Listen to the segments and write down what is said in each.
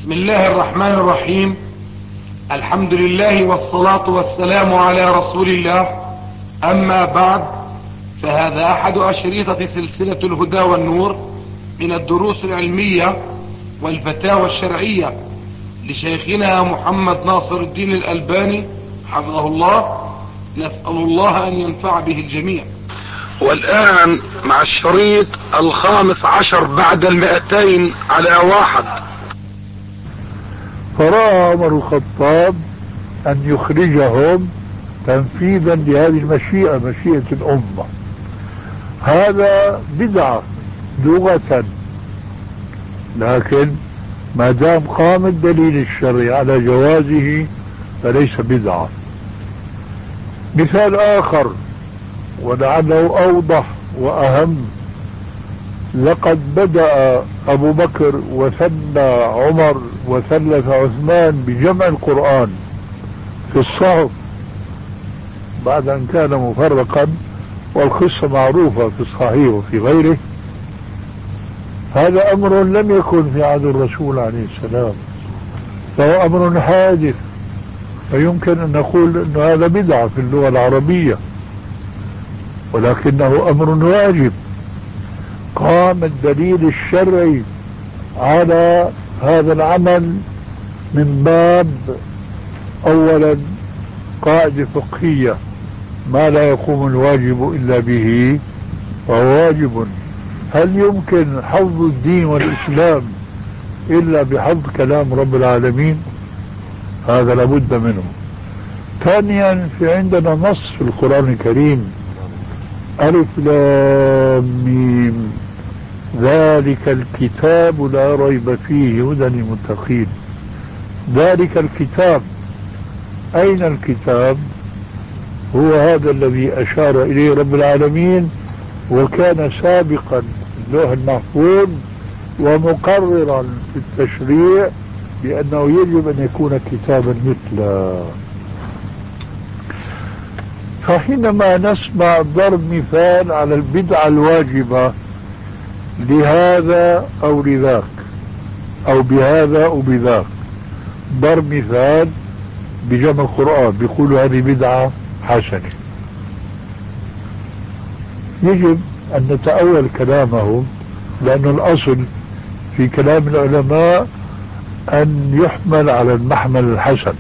بسم الله الرحمن الرحيم. الحمد لله والصلاة والسلام على رسول الله. أما بعد، فهذا أحد أشريطة سلسلة الهدى والنور من الدروس العلمية والفتاوى الشرعية لشيخنا محمد ناصر الدين الألباني حفظه الله. نسأل الله أن ينفع به الجميع. والآن مع الشريط 15 بعد 200 على 1. فرأى عمر الخطاب أن يخرجهم تنفيذا لهذه المشيئة، مشيئة الأمة. هذا بدعة لغة، لكن ما دام قام الدليل الشرعي على جوازه فليس بدعة. مثال آخر ولعله أوضح وأهم: لقد بدأ أبو بكر وثنى عمر وثلث عثمان بجمع القرآن في الصحف بعد أن كان مفرقا، والقصة معروفة في الصحيح وفي غيره. هذا أمر لم يكن في عهد الرسول عليه السلام، فهو أمر حادث، فيمكن أن نقول أن هذا بدعة في اللغة العربية، ولكنه أمر واجب. قام الدليل الشرعي على هذا العمل من باب أولا قاعدة فقهية: ما لا يقوم الواجب إلا به فهو واجب. هل يمكن حفظ الدين والإسلام إلا بحفظ كلام رب العالمين؟ هذا لابد منه. ثانيا، في عندنا نص في القرآن الكريم: ألف لام ميم ذلك الكتاب لا ريب فيه هدى للمتقين. ذلك الكتاب، أين الكتاب؟ هو هذا الذي أشار إليه رب العالمين، وكان سابقا في اللوح المحفوظ ومقررا في التشريع بأنه يجب أن يكون كتابا مثله. فحينما نسمع ضرب مثال على البدعة الواجبة لهذا أو لذاك أو بهذا أو بذاك، ضرب مثال بجمع القرآن، بيقولوا هذه بدعة حسنة، يجب أن نتأول كلامهم، لأن الأصل في كلام العلماء أن يحمل على المحمل الحسن،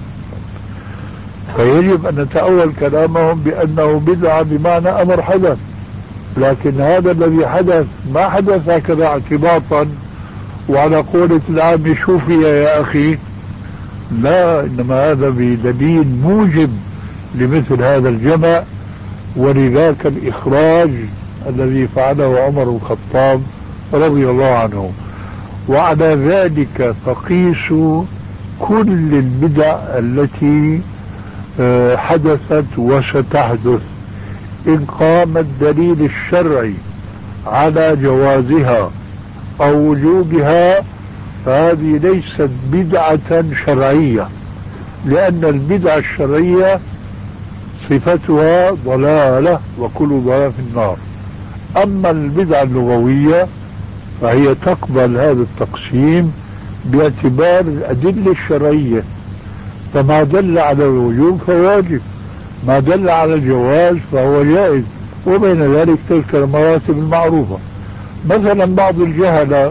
فيجب أن نتأول كلامهم بأنه بدعة بمعنى أمر حدث. لكن هذا الذي حدث ما حدث هكذا اعتباطا وعلى قولة العام شوفي يا أخي، لا، إنما هذا بدليل موجب لمثل هذا الجمع، ولذاك الإخراج الذي فعله عمر الخطاب رضي الله عنه. وعلى ذلك فقيسوا كل البدع التي حدثت وستحدث، إن قام الدليل الشرعي على جوازها أو وجوبها فهذه ليست بدعة شرعية، لأن البدعة الشرعية صفتها ضلالة وكل ضلالة في النار. أما البدعة اللغوية فهي تقبل هذا التقسيم باعتبار الأدلة الشرعية، فما دل على الوجوب فواجب، ما دل على الجواز فهو جائز، وبين ذلك تلك المراتب المعروفة. مثلا بعض الجهلة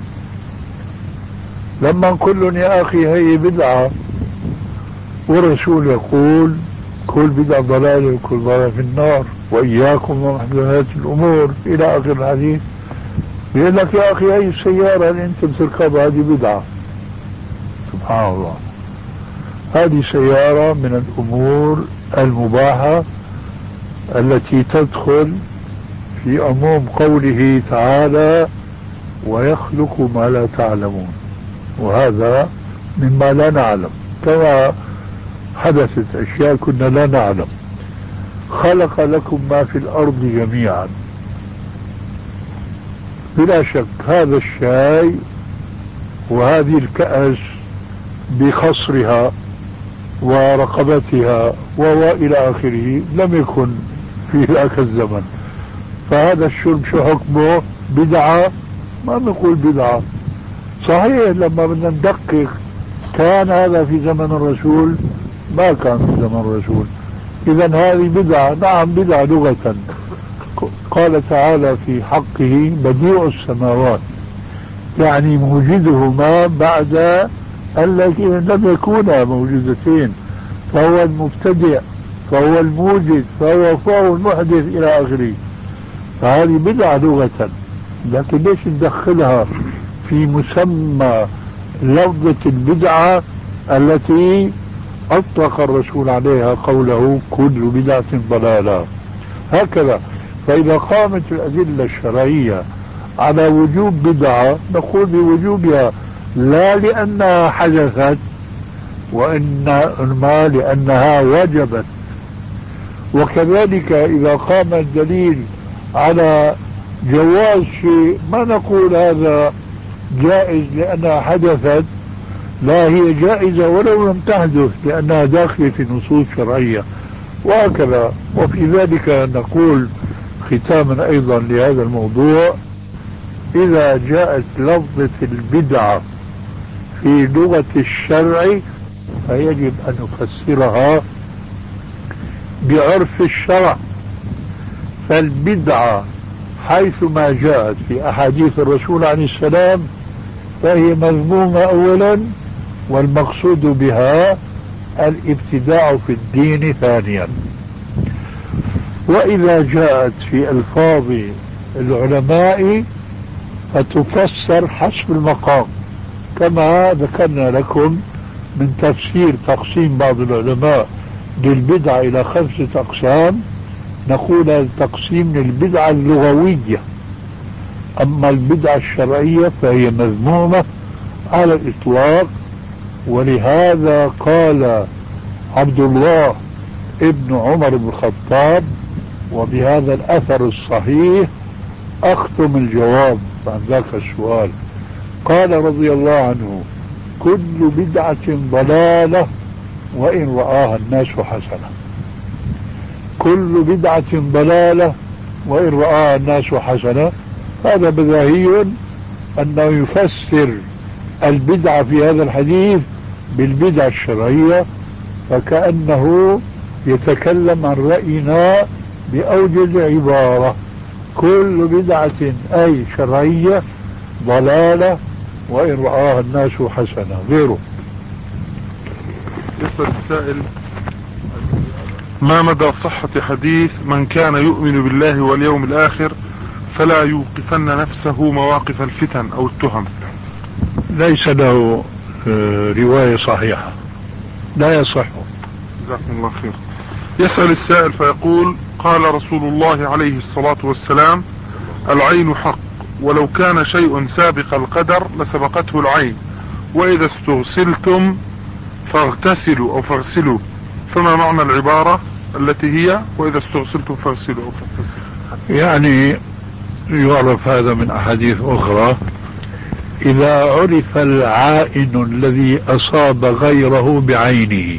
لما نقول لهم يا أخي هي بدعة، والرسول يقول كل بدعة ضلالة وكل ضلالة في النار وإياكم ومحدثات الأمور إلى آخر الحديث، يقول لك يا أخي هي السيارة اللي أنت بتركبها هذه بدعة. سبحان الله، هذه سيارة من الأمور المباحة التي تدخل في عموم قوله تعالى ويخلق ما لا تعلمون، وهذا مما لا نعلم، كما حدثت أشياء كنا لا نعلم. خلق لكم ما في الأرض جميعا، بلا شك هذا الشاي وهذه الكأس بخصرها ورقبتها وإلى آخره لم يكن في ذاك الزمن، فهذا الشرب شو حكمه؟ بدعة؟ ما نقول بدعة. صحيح لما بدنا ندقق كان هذا في زمن الرسول؟ ما كان في زمن الرسول. إذا هذه بدعة، نعم بدعة لغة. قال تعالى في حقه بديع السماوات، يعني موجدهما بعد التي لم يكونا موجودتين، فهو المبتدع، فهو الموجد، فهو المحدث إلى آخره. فهذه بدعة لغة، لكن ليش ندخلها في مسمى لفظة البدعة التي أطلق الرسول عليها قوله كل بدعة ضلالة؟ هكذا. فإذا قامت الأدلة الشرعية على وجوب بدعة نقول بوجوبها، لا لأنها حدثت، وإنما لأنها وجبت. وكذلك إذا قام الدليل على جواز شيء ما نقول هذا جائز لأنها حدثت، لا، هي جائزة ولو لم تحدث لأنها داخلة في نصوص شرعية، وهكذا. وفي ذلك نقول ختاما أيضا لهذا الموضوع، إذا جاءت لفظة البدعة في لغة الشرع فيجب أن نفسرها بعرف الشرع. فالبدعة حيثما جاءت في أحاديث الرسول عليه السلام فهي مذمومة أولا، والمقصود بها الابتداع في الدين ثانيا. وإذا جاءت في ألفاظ العلماء فتفسر حسب المقام، كما ذكرنا لكم من تفسير تقسيم بعض العلماء للبدعة إلى 5 أقسام. نقول التقسيم للبدعة اللغوية، أما البدعة الشرعية فهي مذمومة على الإطلاق. ولهذا قال عبد الله ابن عمر بن الخطاب، وبهذا الأثر الصحيح أختم الجواب عن ذاك السؤال، قال رضي الله عنه كل بدعة ضلالة وإن رآها الناس حسنة. كل بدعة ضلالة وإن رآها الناس حسنة، هذا بداهي أنه يفسر البدعة في هذا الحديث بالبدعة الشرعية، فكأنه يتكلم عن رأينا بأوجز عبارة: كل بدعة أي شرعية ضلالة وإن رآها الناس حسنة. غيره. يسأل السائل: ما مدى صحة حديث من كان يؤمن بالله واليوم الآخر فلا يوقفن نفسه مواقف الفتن أو التهم؟ ليس له رواية صحيحة، لا يصح. جزاكم الله خير. يسأل السائل فيقول: قال رسول الله عليه الصلاة والسلام: العين حق، ولو كان شيء سابق القدر لسبقته العين، وإذا استغسلتم فاغتسلوا أو فاغسلوا، فما معنى العبارة التي هي وإذا استغسلتم فاغسلوا أو فاغتسلوا؟ يعني يعرف هذا من أحاديث أخرى: إذا عرف العائن الذي أصاب غيره بعينه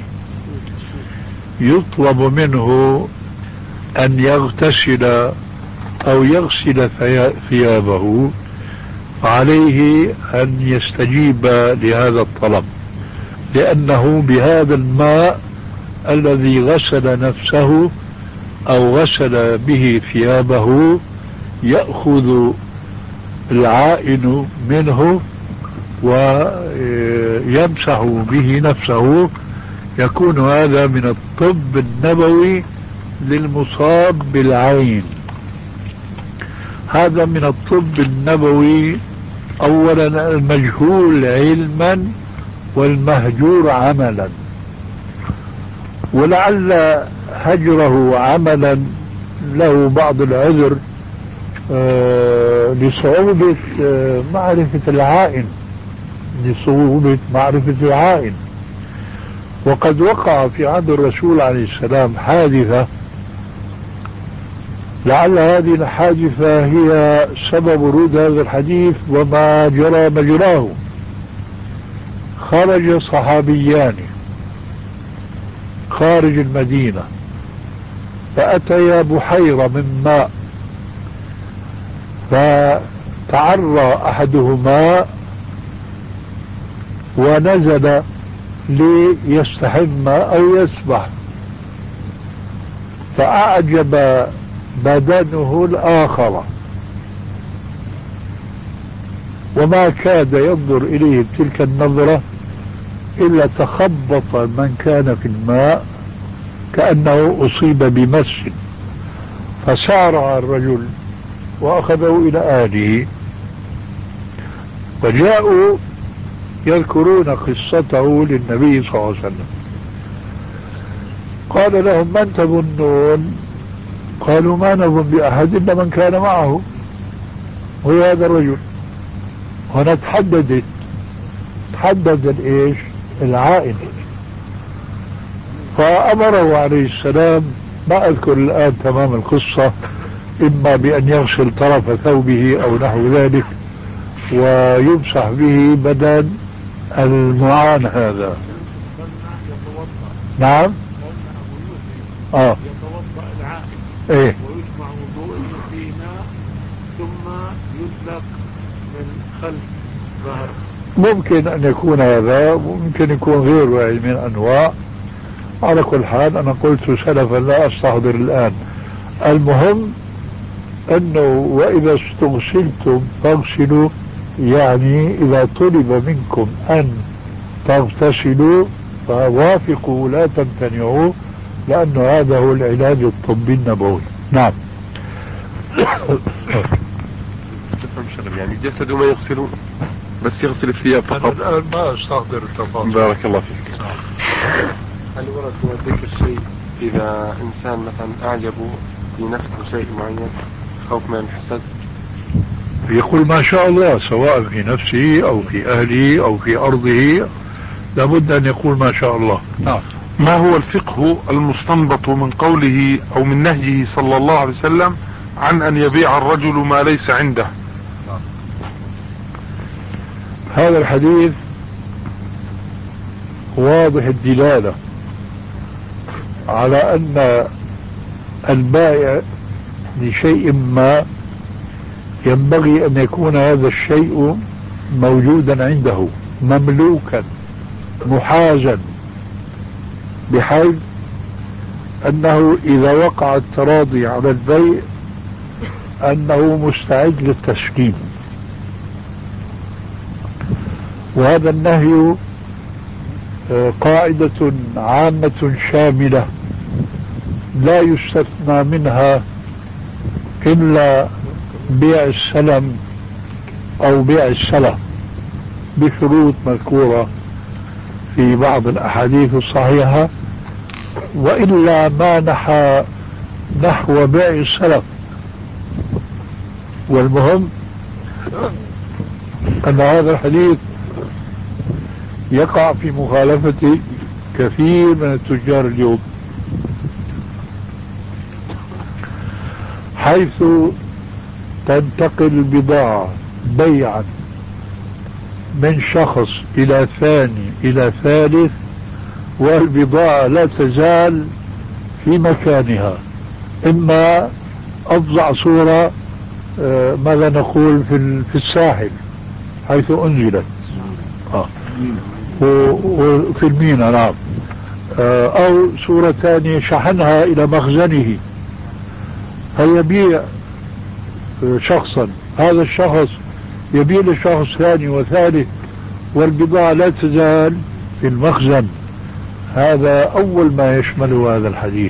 يطلب منه أن يغتسل أو يغسل ثيابه، فعليه أن يستجيب لهذا الطلب، لأنه بهذا الماء الذي غسل نفسه أو غسل به ثيابه يأخذ العائن منه ويمسح به نفسه. يكون هذا من الطب النبوي للمصاب بالعين. هذا من الطب النبوي أولا المجهول علما والمهجور عملا، ولعل هجره عملا له بعض العذر لصعوبة معرفة العائن، لصعوبة معرفة العائن. وقد وقع في عهد الرسول عليه السلام حادثة، لعل هذه الحادثة هي سبب ورود هذا الحديث وما جرى مجراه. خرج صحابيان خارج المدينة فأتيا بحيرة من ماء، فتعرى أحدهما ونزل ليستحم أو يسبح، فأعجب بدنه الآخر وما كاد ينظر إليه بتلك النظرة إلا تخبط من كان في الماء كأنه أصيب بمس، فسارع الرجل وأخذه إلى أهله، وجاءوا يذكرون قصته للنبي صلى الله عليه وسلم. قال لهم: من تظنون؟ قالوا: ما نظن بأحد إلا من كان معه، هو هذا الرجل. هنا تحدد الإيش؟ العائد. فأمره عليه السلام، ما أذكر الآن تمام القصة، إما بأن يغسل طرف ثوبه أو نحو ذلك ويمسح به بدن المعان هذا. نعم. يتوضأ العائد ايه، ويجمع وضوء فيه ماء ثم يدلق من خلف ظهر. ممكن أن يكون هذا، ممكن يكون غيره من الأنواع. على كل حال أنا قلت سلفا لا أستحضر الآن. المهم أنه وإذا استغسلتم فاغسلوا، يعني إذا طلب منكم أن تغتسلوا فوافقوا لا تمتنعوا، لأن هذا هو العلاج الطبي النبوي. نعم. تفهم شغل يعني جسده ما يغسله، بس يغسل الثياب فقط. أنا الآن ما أستحضر التفاصيل. بارك الله فيك. هل ورد هو ذكر الشيء إذا إنسان مثلا أعجبه في نفسه شيء معين خوف من الحسد؟ يقول ما شاء الله، سواء في نفسه أو في أهله أو في أرضه، لابد أن يقول ما شاء الله. نعم. ما هو الفقه المستنبط من قوله أو من نهيه صلى الله عليه وسلم عن أن يبيع الرجل ما ليس عنده؟ هذا الحديث واضح الدلالة على أن البائع لشيء ما ينبغي أن يكون هذا الشيء موجودا عنده، مملوكا محازا، بحيث أنه إذا وقع التراضي على البيع أنه مستعد للتسليم. وهذا النهي قاعدة عامة شاملة لا يستثنى منها إلا بيع السلم أو بيع السلف بشروط مذكورة في بعض الأحاديث الصحيحة، وإلا ما نحى نحو بيع السلف. والمهم أن هذا الحديث يقع في مخالفة كثير من التجار اليوم، حيث تنتقل البضاعة بيعا من شخص إلى ثاني إلى ثالث، والبضاعة لا تزال في مكانها. إما أفظع صورة ماذا نقول في الساحل حيث أنزلت وفي المينا، نعم، أو صورة ثانية شحنها إلى مخزنه فيبيع شخصا، هذا الشخص يبيع لشخص ثاني وثالث والبضاعة لا تزال في المخزن. هذا أول ما يشمله هذا الحديث.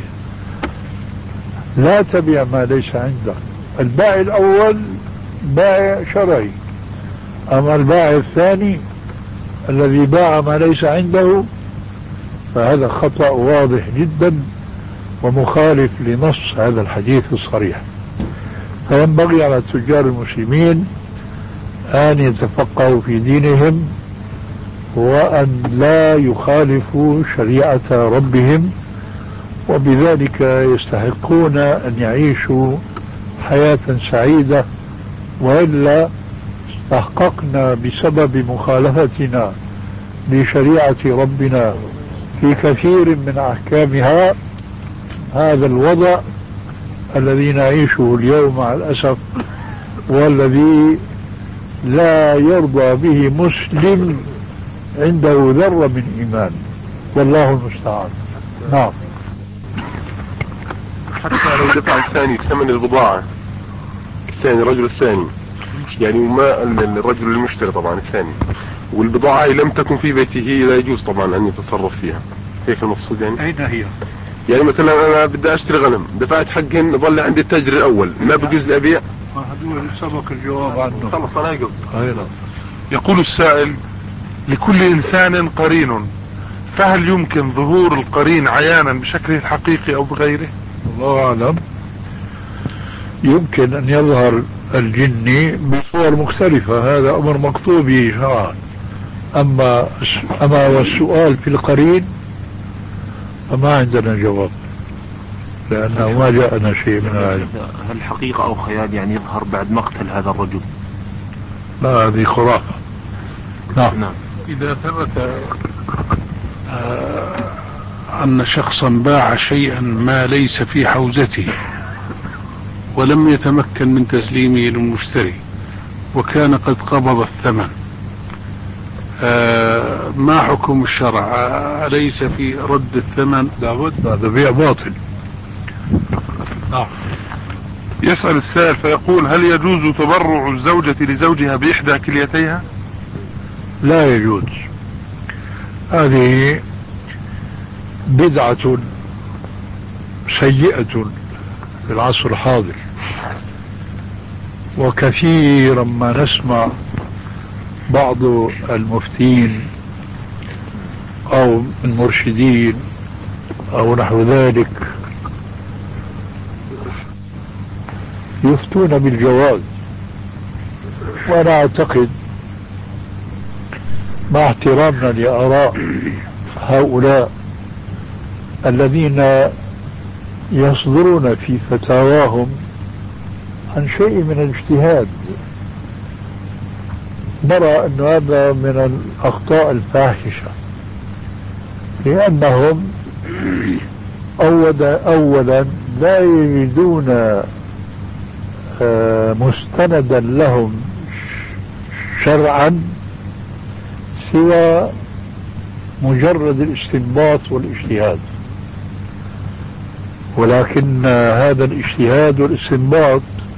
لا تبيع ما ليس عندك. البائع الأول بائع شرعي، أما البائع الثاني الذي باع ما ليس عنده فهذا خطأ واضح جدا ومخالف لنص هذا الحديث الصريح. فينبغي على التجار المسلمين أن يتفقهوا في دينهم وأن لا يخالفوا شريعة ربهم، وبذلك يستحقون أن يعيشوا حياة سعيدة. وإلا استحققنا بسبب مخالفتنا لشريعة ربنا في كثير من أحكامها هذا الوضع الذي نعيشه اليوم مع الأسف، والذي لا يرضى به مسلم عنده ذرة من إيمان، والله المستعان. نعم. حتى لو دفع الثاني ثمن البضاعة، الثاني الرجل الثاني يعني، وما الرجل المشتري طبعا الثاني، والبضاعة لم تكن في بيته، لا يجوز طبعا أن يتصرف فيها. هيك المقصود يعني؟ أين هي؟ يعني مثلا أنا بدي أشتري غنم، دفعت حقهن، ظل عندي التاجر الأول، ما بجوز لي أبيع؟ هذول سبق الجواب عنه. خلص أنا قصدي. يقول السائل: لكل إنسان قرين، فهل يمكن ظهور القرين عيانا بشكله الحقيقي أو بغيره؟ الله أعلم. يمكن أن يظهر الجني بصور مختلفة، هذا أمر مكتوب شرعا. أما والسؤال في القرين فما عندنا جواب، لأنه ما جاءنا شيء من العلم. هل حقيقة أو خيال يعني يظهر بعد مقتل هذا الرجل؟ لا، هذه خرافة. نعم. إذا ثبت أن شخصا باع شيئا ما ليس في حوزته ولم يتمكن من تسليمه للمشتري وكان قد قبض الثمن، ما حكم الشرع؟ أليس في رد الثمن؟ لابد، هذا بيع باطل. نعم. يسأل السائل فيقول: هل يجوز تبرع الزوجة لزوجها بإحدى كليتيها؟ لا يجوز. هذه بدعة سيئة في العصر الحاضر، وكثيرا ما نسمع بعض المفتين أو المرشدين أو نحو ذلك يفتون بالجواز. وأنا أعتقد مع احترامنا لآراء هؤلاء الذين يصدرون في فتاواهم عن شيء من الاجتهاد، نرى أن هذا من الأخطاء الفاحشة، لأنهم أولا لا يجدون مستندا لهم شرعا سوى مجرد الاستنباط والاجتهاد. ولكن هذا الاجتهاد والاستنباط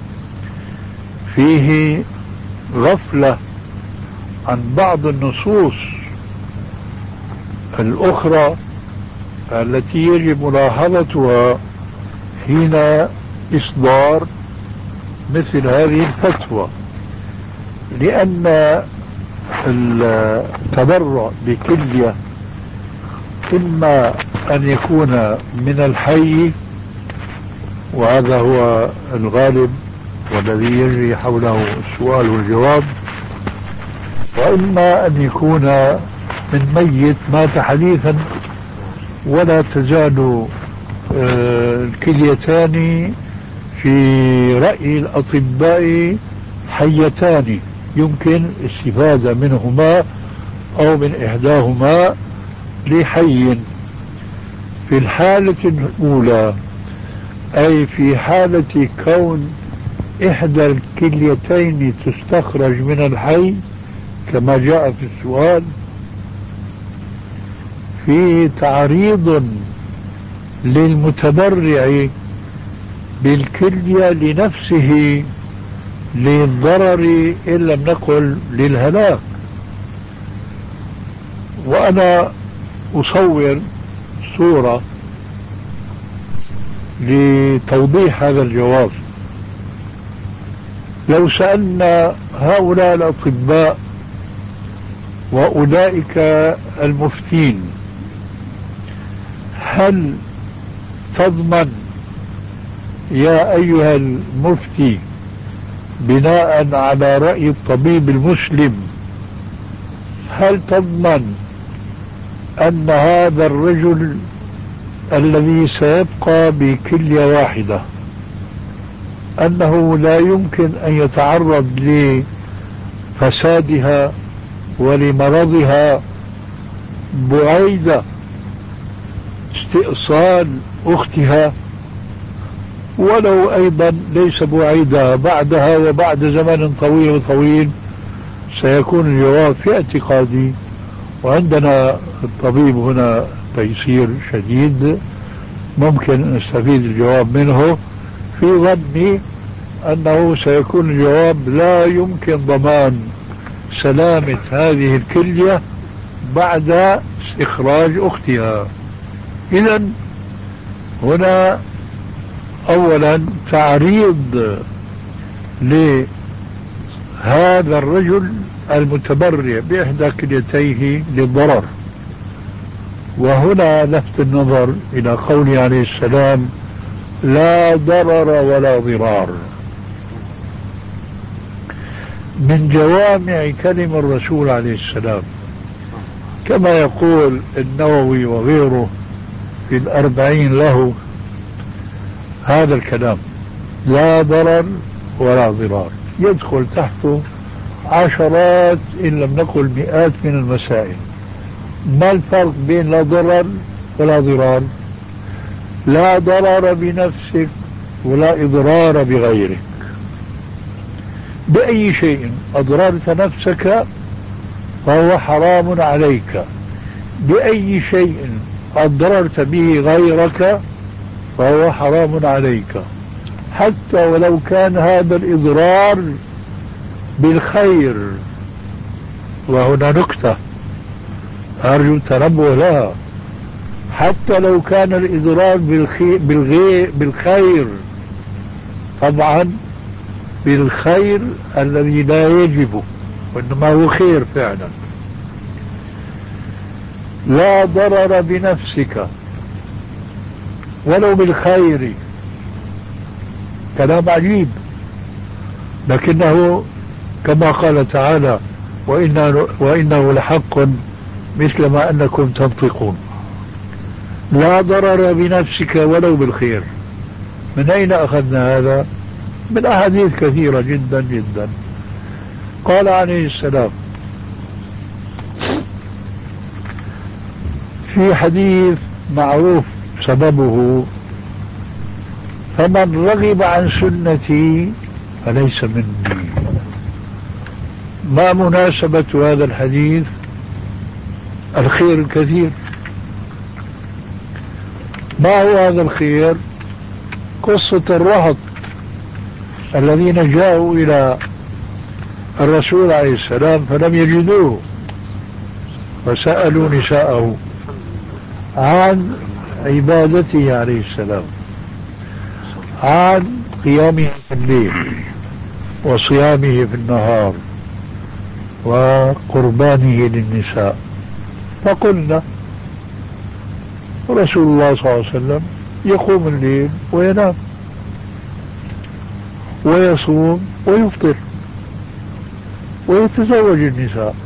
فيه غفلة عن بعض النصوص الأخرى التي يجب ملاحظتها حين إصدار مثل هذه الفتوى. لأن التبرع بكلية إما أن يكون من الحي، وهذا هو الغالب والذي يجري حوله السؤال والجواب، وإما أن يكون من ميت مات حديثا، ولا تزال الكليتان في رأي الأطباء حيتان، يمكن الاستفادة منهما أو من إحداهما لحي. في الحالة الأولى، أي في حالة كون إحدى الكليتين تستخرج من الحي كما جاء في السؤال، في تعريض للمتبرع بالكلية لنفسه للضرر إن لم نقل للهلاك. وأنا أصور صورة لتوضيح هذا الجواب. لو سألنا هؤلاء الأطباء وأولئك المفتين: هل تضمن يا أيها المفتي بناء على رأي الطبيب المسلم، هل تضمن أن هذا الرجل الذي سيبقى بكلية واحدة أنه لا يمكن أن يتعرض لفسادها ولمرضها بعيد استئصال أختها، ولو أيضا ليس بعيدة بعدها وبعد زمن طويل سيكون الجواب في اعتقادي وعندنا الطبيب هنا تيسير شديد ممكن نستفيد الجواب منه في ظني أنه سيكون الجواب لا يمكن ضمان سلامة هذه الكلية بعد استخراج أختها. إذا هنا أولا تعريض لهذا الرجل المتبرع بإحدى كليتيه للضرر. وهنا لفت النظر إلى قوله عليه السلام لا ضرر ولا ضرار. من جوامع كلم الرسول عليه السلام كما يقول النووي وغيره في الأربعين له هذا الكلام لا ضرر ولا ضرار، يدخل تحته عشرات إن لم نقل مئات من المسائل. ما الفرق بين لا ضرر ولا ضرار؟ لا ضرر بنفسك ولا إضرار بغيرك. بأي شيء أضررت نفسك فهو حرام عليك، بأي شيء أضررت به غيرك فهو حرام عليك، حتى ولو كان هذا الإضرار بالخير. وهنا نكتة أرجو التنبه لها، حتى لو كان الإضرار بالخير، طبعا بالخير الذي لا يجب وإنما هو خير فعلا. لا ضرر بنفسك ولو بالخير، كلام عجيب، لكنه كما قال تعالى وإنه لحق مثل ما أنكم تنطقون. لا ضرر بنفسك ولو بالخير. من أين أخذنا هذا؟ من أحاديث كثيرة جدا جدا. قال عليه السلام في حديث معروف سببه فمن رغب عن سنتي فليس مني. ما مناسبة هذا الحديث؟ الخير الكثير. ما هو هذا الخير؟ قصة الرهط الذين جاءوا إلى الرسول عليه السلام فلم يجدوه فسألوا نساءه عن عبادته عليه السلام، عن قيامه في الليل وصيامه في النهار وقربانه للنساء. فقلنا رسول الله صلى الله عليه وسلم يقوم الليل وينام ويصوم ويفطر ويتزوج النساء.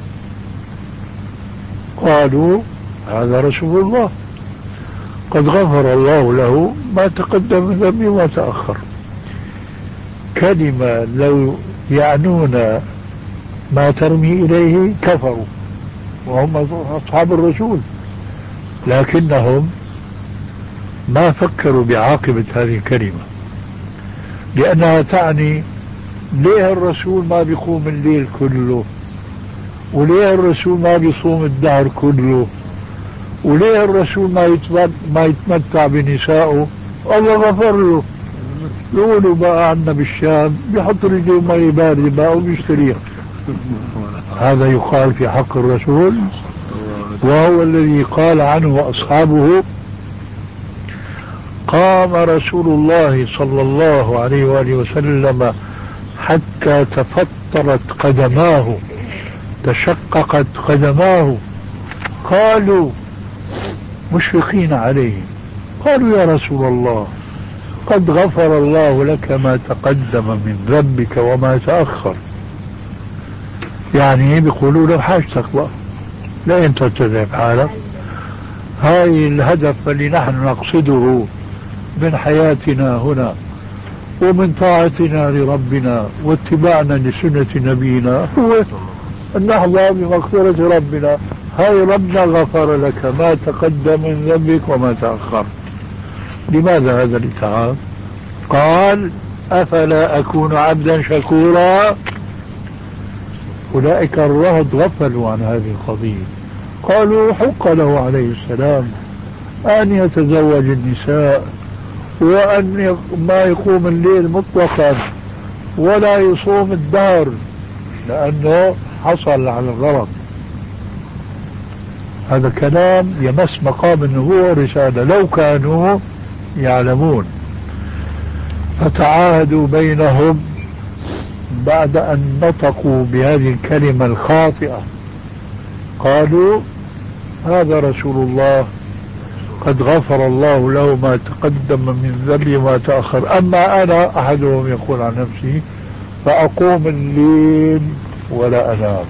قالوا هذا رسول الله قد غفر الله له ما تقدم من ذنبه وما تأخر. كلمة لو يعنون ما ترمي إليه كفروا وهم أصحاب الرسول، لكنهم ما فكروا بعاقبة هذه الكلمة، لأنها تعني ليه الرسول ما بيقوم الليل كله، وليه الرسول ما بيصوم الدهر كله، وليه الرسول ما يتمتع بنسائه؟ الله غفر له. يقولوا بقى عنا بالشام بيحط رجله مي باردة بقى وبيشتريها. هذا يقال في حق الرسول، وهو الذي قال عنه أصحابه قام رسول الله صلى الله عليه وآله وسلم حتى تفطرت قدماه تشققت قدماه. قالوا مشفقين عليه، قالوا يا رسول الله قد غفر الله لك ما تقدم من ذنبك وما تأخر. يعني بيقولوا له حاجتك بقى، لا انت تذهب حالك. هاي الهدف اللي نحن نقصده من حياتنا هنا ومن طاعتنا لربنا واتباعنا لسنة نبينا هو أن نحظى بمغفرة ربنا. هاي ربنا غفر لك ما تقدم من ذنبك وما تأخر. لماذا هذا الاتعاب؟ قال أفلا أكون عبدا شكورا. أولئك الرهط غفلوا عن هذه القضية قالوا حق له عليه السلام أن يتزوج النساء وأن ما يقوم الليل مطلقا ولا يصوم الدهر لأنه حصل على الغرض. هذا كلام يمس مقام النبوة والرسالة لو كانوا يعلمون. فتعاهدوا بينهم بعد أن نطقوا بهذه الكلمة الخاطئة، قالوا هذا رسول الله قد غفر الله له ما تقدم من ذنبه وما تأخر، أما أنا أحدهم يقول عن نفسه فأقوم الليل ولا أنام.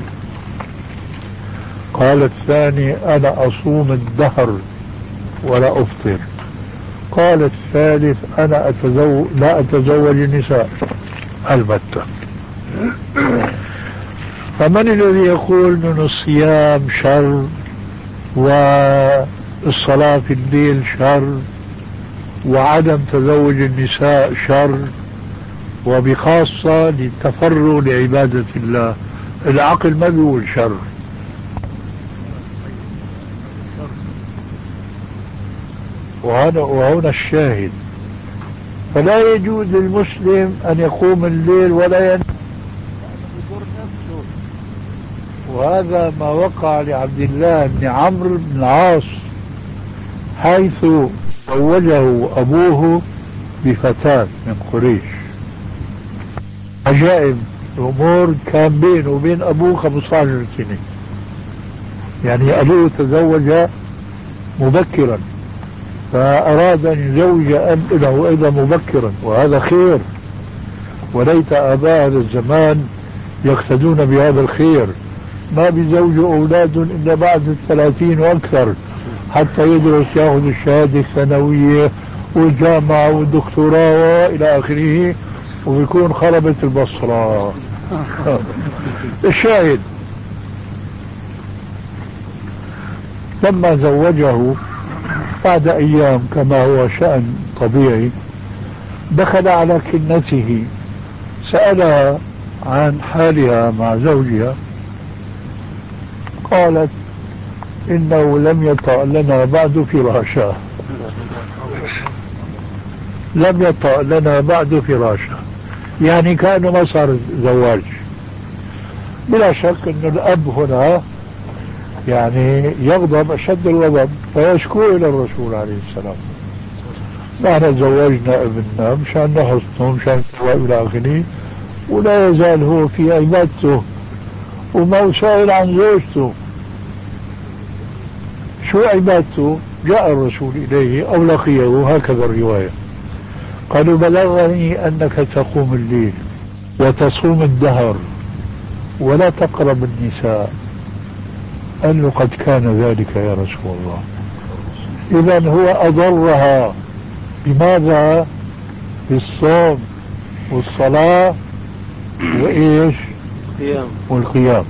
قال الثاني أنا أصوم الدهر ولا أفطر. قال الثالث أنا لا أتزوج النساء البتة. فمن الذي يقول من الصيام شر والصلاة في الليل شر وعدم تزوج النساء شر وبخاصة للتفرغ لعبادة الله؟ العقل ما بيقول شر. وهنا الشاهد. فلا يجوز للمسلم أن يقوم الليل ولا ينام، يضر نفسه. وهذا ما وقع لعبد الله بن عمرو بن العاص حيث زوجه أبوه بفتاة من قريش. عجائب الأمور، كان بينه وبين أبوه 15 سنة، يعني أبوه تزوج مبكرا فأراد أن يزوج ابنه أيضا مبكرا، وهذا خير، وليت آباء هذا الزمان يقتدون بهذا الخير. ما بيزوجوا أولاد إلا بعد 30 وأكثر حتى يدرس يأخذ الشهادة الثانوية والجامعة والدكتوراه وإلى آخره، وبيكون خربت البصرة. الشاهد لما زوجه بعد أيام كما هو شأن طبيعي دخل على كنته سألها عن حالها مع زوجها، قالت إنه لم يطأ لنا بعد فراشا. لم يطأ لنا بعد فراشا، يعني كأنه ما صار زواج. بلا شك أن الأب هنا يعني يغضب أشد الغضب فيشكو إلى الرسول عليه السلام، نحن زوجنا ابننا مشان نحصنه مشان إلى آخره، ولا يزال هو في عبادته وما سائل عن زوجته. شو عبادته؟ جاء الرسول إليه أو لقيه، هكذا الرواية، قالوا بلغني أنك تقوم الليل وتصوم الدهر ولا تقرب النساء. قال له قد كان ذلك يا رسول الله. إذن هو أضرها بماذا؟ بالصوم والصلاة وإيش؟ والقيام.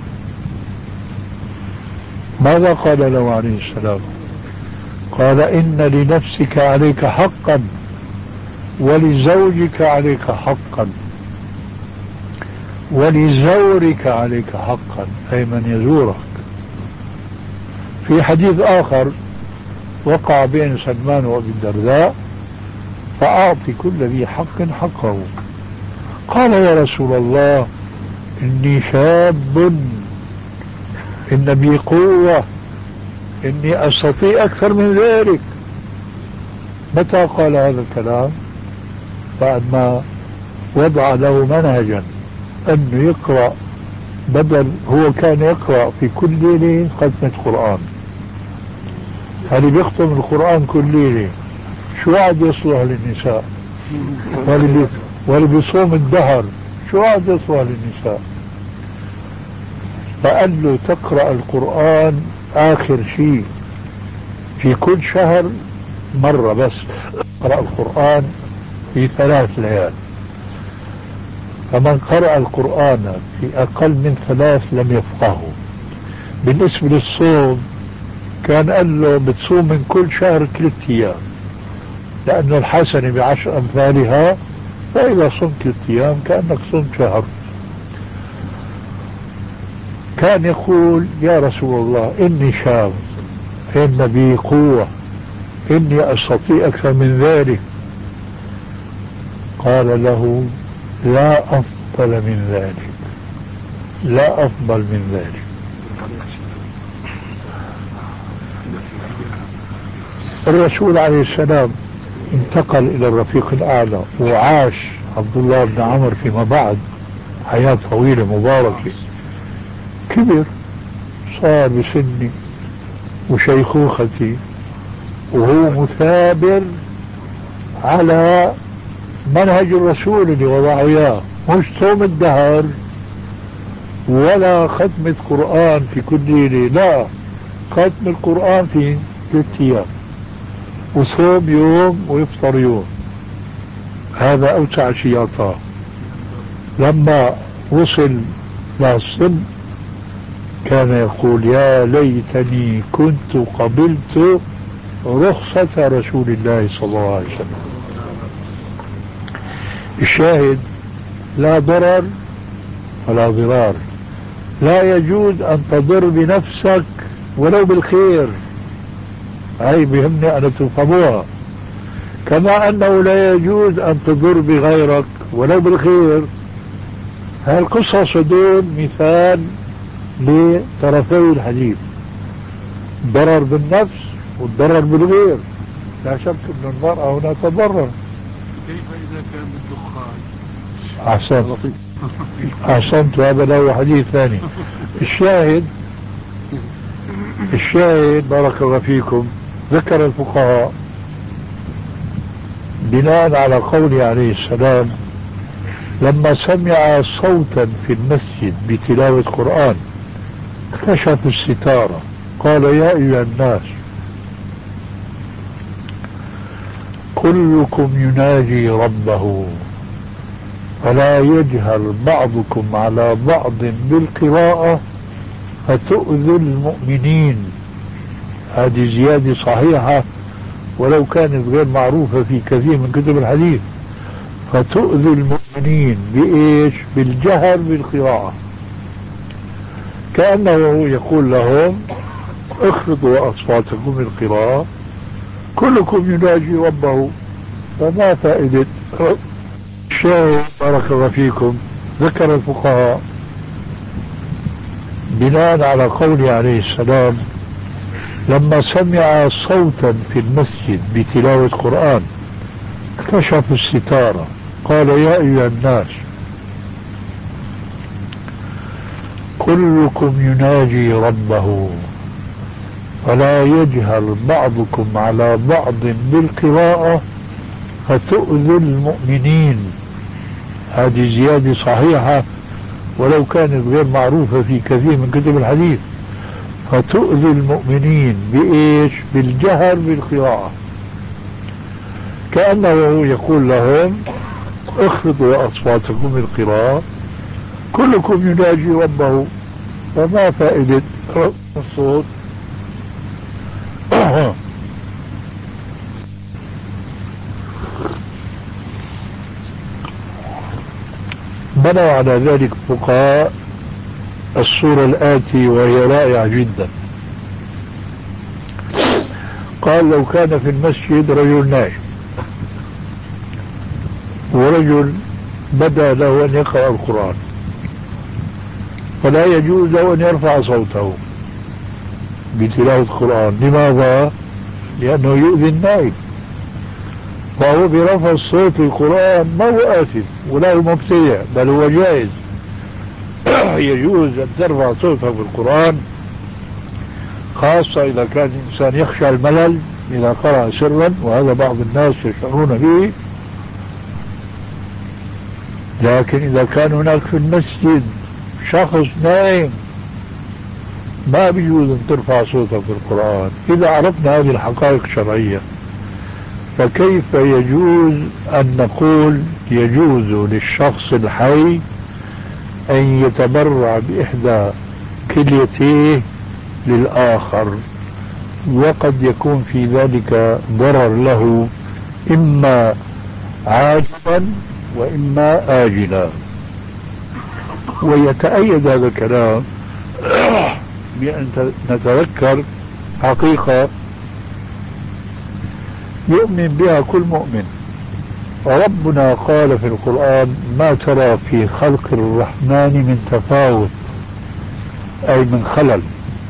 ماذا قال له عليه السلام؟ قال إن لنفسك عليك حقا ولزوجك عليك حقا ولزورك عليك حقا، أي من يزورك. في حديث آخر وقع بين سلمان وأبي الدرداء فأعطي كل ذي حق حقه. قال يا رسول الله إني شاب، إن بي قوة، إني أستطيع أكثر من ذلك. متى قال هذا الكلام؟ بعد ما وضع له منهجا أنه يقرأ، بدل هو كان يقرأ في كل ليلة ختمة قرآن، هل بيختم القرآن كل ليلة شو عاد يصلح للنساء؟ واللي بيصوم الدهر شو عاد يصلح للنساء؟ فقال له تقرأ القرآن آخر شيء في كل شهر مرة بس، اقرأ القرآن في 3 ليال. فمن قرأ القرآن في أقل من 3 لم يفقهه. بالنسبة للصوم كان قال له بتصوم من كل شهر 3 أيام، لأنه الحسنة ب10 أمثالها، فإذا صمت 3 أيام كأنك صمت شهر. كان يقول يا رسول الله إني شاب، إن بي قوة، إني أستطيع أكثر من ذلك. قال له لا أفضل من ذلك، لا أفضل من ذلك. الرسول عليه السلام انتقل إلى الرفيق الأعلى، وعاش عبد الله بن عمر فيما بعد حياة طويلة مباركة. كبر، صار بسني وشيخوختي، وهو مثابر على منهج الرسول اللي وضعه اياه، مش صوم الدهر ولا ختمة قرآن في كل ليلة، لا، ختم القرآن في 3 أيام، وصوم يوم ويفطر يوم. هذا أوسع شيء أعطاه. لما وصل للسن كان يقول يا ليتني كنت قبلت رخصة رسول الله صلى الله عليه وسلم. الشاهد لا ضرر ولا ضرار. لا يجوز أن تضر بنفسك ولو بالخير، هاي بهمني أن تفهموها. كما أنه لا يجوز أن تضر بغيرك ولو بالخير. هاي القصص دول مثال لطرفي الحديث، ضرر بالنفس والضرر بالغير. لا شك أن المرأة هنا تضرر. كيف إذا كان بالدخان؟ أحسنت، هذا له حديث ثاني. الشاهد بارك الله فيكم، ذكر الفقهاء بناء على قوله عليه السلام لما سمع صوتا في المسجد بتلاوة قرآن كشف الستارة قال يا أيها الناس كلكم يناجي ربه فلا يجهر بعضكم على بعض بالقراءة فتؤذي المؤمنين. هذه زيادة صحيحة ولو كانت غير معروفة في كثير من كتب الحديث. فتؤذي المؤمنين بإيش؟ بالجهر بالقراءة. كأنه يقول لهم اخفضوا أصواتكم بالقراءة، كلكم يناجي ربه، فما فائدة؟ الشاهد بارك الله فيكم، ذكر الفقهاء بناء على قوله عليه السلام لما سمع صوتا في المسجد بتلاوة قرآن كشف الستارة قال يا أيها الناس كلكم يناجي ربه فلا يجهر بعضكم على بعض بالقراءة فتؤذي المؤمنين. هذه زيادة صحيحة ولو كانت غير معروفة في كثير من كتب الحديث. فتؤذي المؤمنين بإيش؟ بالجهر بالقراءة. كأنه يقول لهم اخفضوا أصواتكم بالقراءة، كلكم يناجي ربه، فما فائدة الصوت؟ بنوا على ذلك فقهاء الصورة الآتي وهي رائعة جدا. قال لو كان في المسجد رجل نائم ورجل بدأ له أن يقرأ القرآن فلا يجوز له أن يرفع صوته بتلاوة القرآن. لماذا؟ لأنه يؤذي النائم، فهو برفع الصوت في القرآن ما هو آثم ولا هو مبتدع، بل هو جائز. يجوز أن ترفع صوتك في القرآن، خاصة إذا كان الإنسان يخشى الملل إذا قرأ سرا، وهذا بعض الناس يشعرون به. لكن إذا كان هناك في المسجد شخص نائم ما بيجوز أن ترفع صوتك في القرآن. إذا عرفنا هذه الحقائق الشرعية فكيف يجوز أن نقول يجوز للشخص الحي أن يتبرع بإحدى كليتيه للآخر، وقد يكون في ذلك ضرر له إما عاجلا وإما آجلا. ويتأيد هذا الكلام بأن نتذكر حقيقة يؤمن بها كل مؤمن. وربنا قال في القرآن: ما ترى في خلق الرحمن من تفاوت، أي من خلل،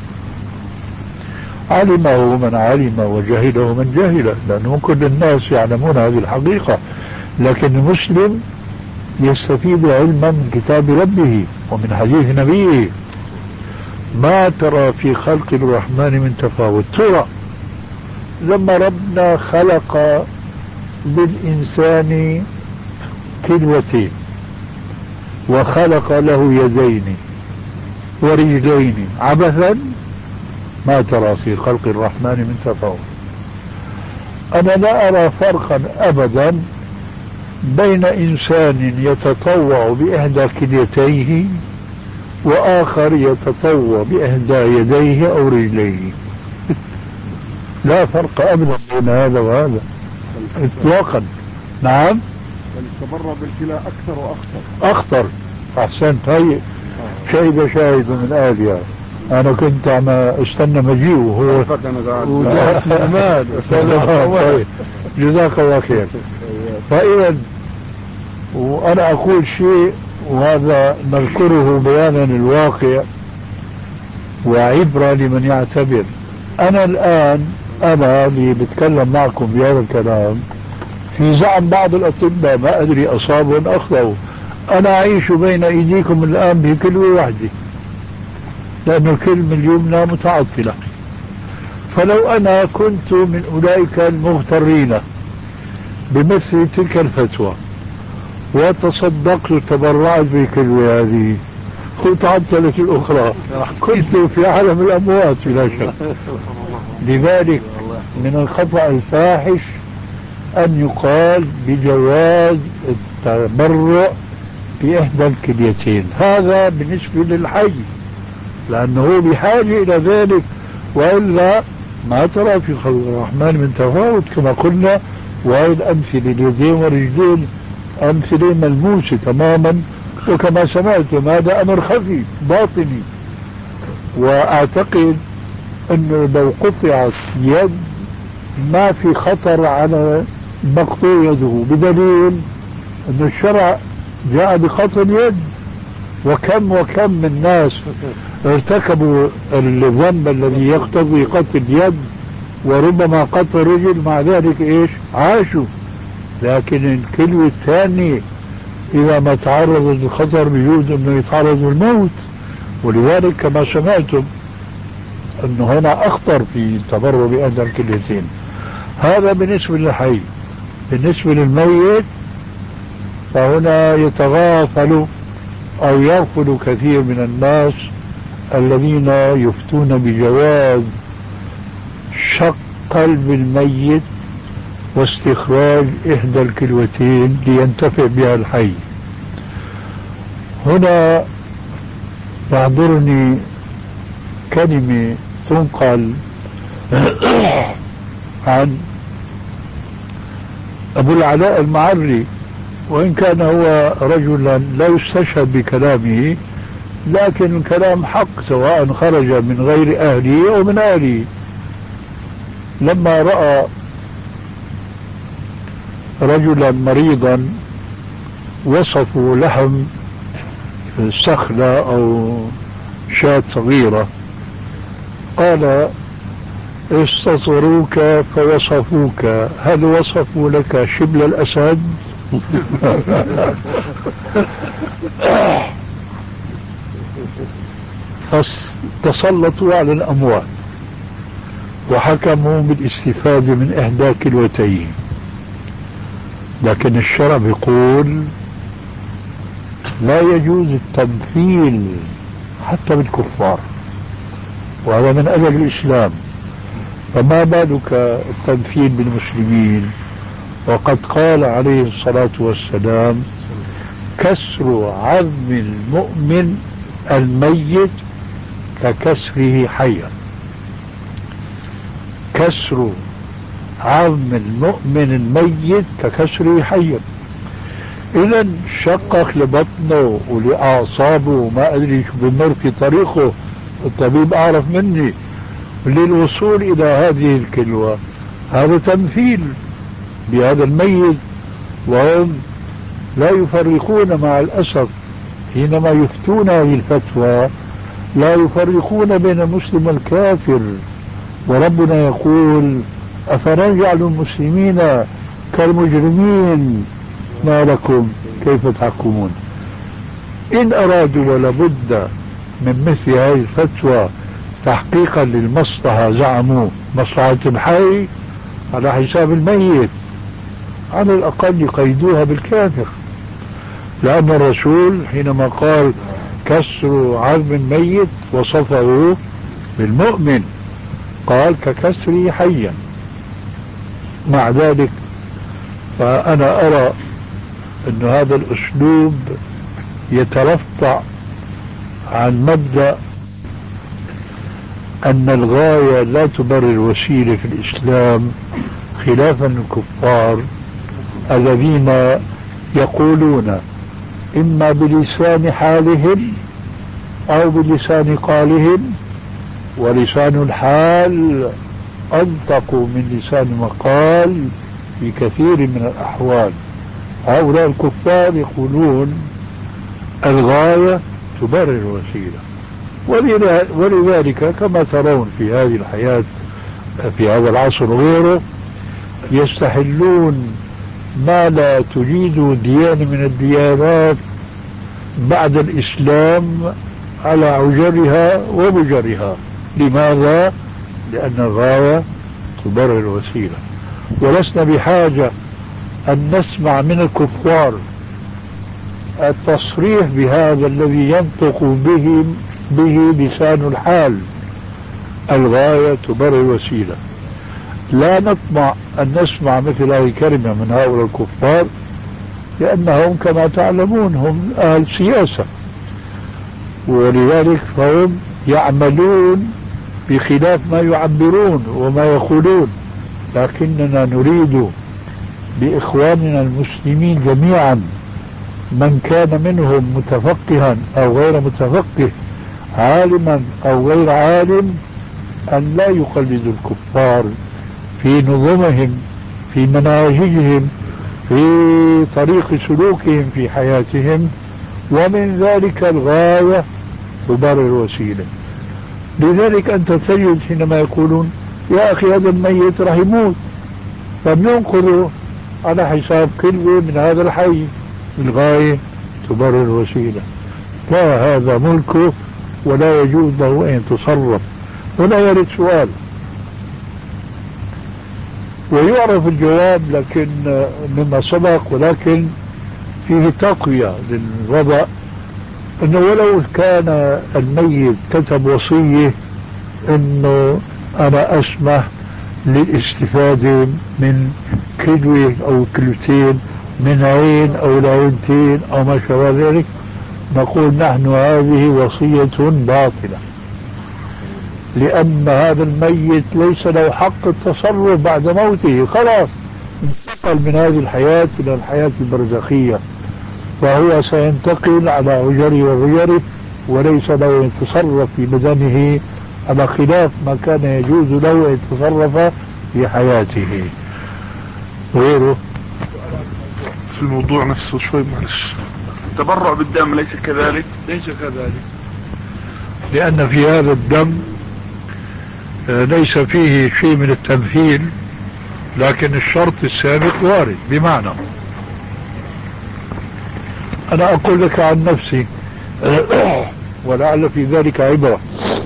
علمه من علم وجهله من جهل، لأنه كل الناس يعلمون هذه الحقيقة، لكن المسلم يستفيد علما من كتاب ربه ومن حديث نبيه. ما ترى في خلق الرحمن من تفاوت. ترى لما ربنا خلق للإنسان كلوتين وخلق له يدين ورجلين عبثا، ما ترى في خلق الرحمن من تفاوت. أنا لا أرى فرقا أبدا بين إنسان يتطوع بإحدى كليتيه وآخر يتطوع بإحدى يديه أو رجليه. لا فرق أبدا بين هذا وهذا إطلاقا. نعم، التبرع بالكلى أكثر وأخطر. أخطر. أحسنت. هاي شاهد من آلية. أنا كنت عم استنى مجيء وهو طيب. جزاك الله خير. فإذا وأنا أقول شيء وهذا نذكره بيانا الواقع وعبرة لمن يعتبر. أنا الآن اللي بتكلم معكم بهذا الكلام في زعم بعض الأطباء، ما أدري أصابوا أم أخطأوا. أنا أعيش بين أيديكم الآن بكلمة واحدة، لأن الكلمة اليمنى متعطلة. فلو أنا كنت من أولئك المغترين بمثل تلك الفتوى وتصدقت وتبرعت بالكلمة هذه وتعطلت الأخرى، كنت في عالم الأموات بلا شك. لذلك من الخطأ الفاحش أن يقال بجواز التبرع بإحدى الكليتين. هذا بالنسبة للحي، لأنه بحاجة إلى ذلك، وإلا ما ترى في خلق الرحمن من تفاوت كما قلنا. وهي الأمثلة اليدين والرجلين أمثلة ملموسة تماما، وكما سمعتم هذا أمر خفي باطني. وأعتقد أنه لو قطعت يد ما في خطر على مقطوع يده، بدليل أن الشرع جاء بقطع اليد. وكم من ناس ارتكبوا الذنب الذي يقتضي قطع اليد وربما قطع الرجل، مع ذلك ايش؟ عاشوا. لكن الكلمة الثانية إذا ما تعرض للخطر بيجوز أنه يتعرض للموت. ولذلك كما سمعتم أنه هنا أخطر في التبرع بأحدى الكليتين. هذا بالنسبة للحي. بالنسبة للميت فهنا يتغافل أو يغفل كثير من الناس الذين يفتون بجواز شق قلب الميت واستخراج إحدى الكلوتين لينتفع بها الحي. هنا يحضرني كلمة تنقل عن أبو العلاء المعري، وإن كان هو رجلا لا يستشهد بكلامه، لكن الكلام حق سواء خرج من غير أهله أو من أهله. لما رأى رجلا مريضا وصفوا لحم سخلة أو شاة صغيرة، قال: استصغروك فوصفوك، هل وصفوا لك شبل الأسد؟ فتسلطوا على الأموات وحكموا بالاستفادة من إحدى كلوتين. لكن الشرع بيقول لا يجوز التمثيل حتى بالكفار، وهذا من أجل الإسلام، فما بالك التمثيل بالمسلمين؟ وقد قال عليه الصلاة والسلام: كسر عظم المؤمن الميت ككسره حيا. كسر عظم المؤمن الميت ككسره حيا. إذا شقق لبطنه ولأعصابه وما أدري شو بمر في طريقه الطبيب أعرف مني. للوصول إلى هذه الكلوة هذا تمثيل بهذا الميت، وهم لا يفرقون مع الأسف حينما يفتون هذه الفتوى، لا يفرقون بين المسلم والكافر. وربنا يقول أفنجعل المسلمين كالمجرمين ما لكم كيف تحكمون. إن أرادوا ولابد من مثل هذه الفتوى تحقيقا للمصلحة، زعموا مصلحة الحي على حساب الميت، على الأقل يقيدوها بالكافر، لأن الرسول حينما قال كسر عظم الميت وصفه بالمؤمن، قال ككسره حيا. مع ذلك فأنا أرى أن هذا الأسلوب يترفع عن مبدأ أن الغاية لا تبرر الوسيلة في الإسلام، خلافا للكفار الذين يقولون إما بلسان حالهم أو بلسان قالهم، ولسان الحال أنطق من لسان مقال في كثير من الأحوال. هؤلاء الكفار يقولون الغاية تبرر الوسيلة، ولذلك كما ترون في هذه الحياة في هذا العصر وغيره يستحلون ما لا تجيد ديانة من الديانات بعد الإسلام على عجرها وبجرها. لماذا؟ لأن الغاية تبرر الوسيلة. ولسنا بحاجة أن نسمع من الكفار التصريح بهذا الذي ينطق به لسان الحال، الغاية تبرر الوسيلة. لا نطمع أن نسمع مثل هذه الكلمة من هؤلاء الكفار، لأنهم كما تعلمون هم أهل سياسة، ولذلك فهم يعملون بخلاف ما يعبرون وما يقولون. لكننا نريد بإخواننا المسلمين جميعا من كان منهم متفقها أو غير متفقه، عالما أو غير عالم، أن لا يقلدوا الكفار في نظمهم، في مناهجهم، في طريق سلوكهم في حياتهم. ومن ذلك الغاية تبرر الوسيلة. لذلك أنت تجد حينما يقولون يا أخي هذا الميت راح يموت، فبننقذه على حساب كلمة من هذا الحي، الغاية تبرر الوسيلة. لا، هذا ملكه ولا يجوز له أن يتصرف ولا يرد سؤال. ويعرف الجواب لكن مما سبق، ولكن فيه تقوية للوضع، انه ولو كان الميت كتب وصية انه انا اسمح للاستفادة من كلوة او كلوتين من عين او العينتين او ما شابه ذلك، نقول نحن هذه وصية باطلة، لأن هذا الميت ليس له حق التصرف بعد موته، خلاص انتقل من هذه الحياة إلى الحياة البرزخية، فهو سينتقل على عجره وغيره، وليس له أن يتصرف في بدنه على خلاف ما كان يجوز له أن يتصرف في حياته غيره. في الموضوع نفسه شوي معلش، التبرع بالدم ليس كذلك؟ ليس كذلك، لأن في هذا الدم ليس فيه شيء من التمثيل، لكن الشرط السابق وارد. بمعنى أنا أقول لك عن نفسي ولعل في ذلك عبرة.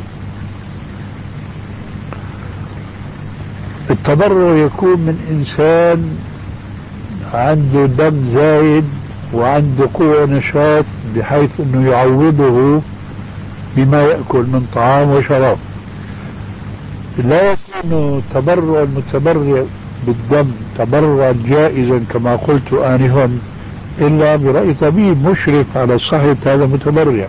التبرع يكون من إنسان عنده دم زايد وعنده قوة ونشاط بحيث أنه يعوضه بما يأكل من طعام وشراب. لا يكون تبرع المتبرع بالدم تبرعا جائزا كما قلت آنفا إلا برأي طبيب مشرف على صحة هذا المتبرع،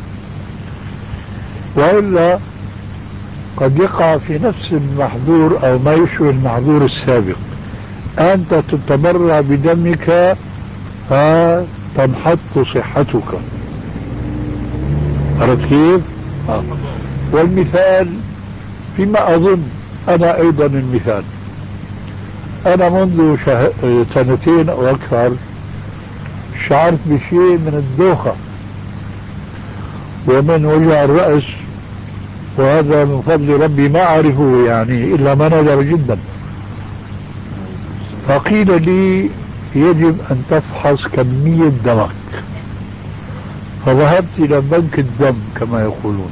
وإلا قد يقع في نفس المحظور أو ما يشبه المحظور السابق. أنت تتبرع بدمك فتنحط صحتك، عرفت كيف؟ والمثال فيما أظن أنا أيضا المثال. أنا منذ سنتين أو أكثر شعرت بشيء من الدوخة ومن وجع الرأس، وهذا من فضل ربي ما أعرفه يعني إلا ما نادر جدا. فقيل لي يجب أن تفحص كمية دمك، فذهبت إلى بنك الدم كما يقولون،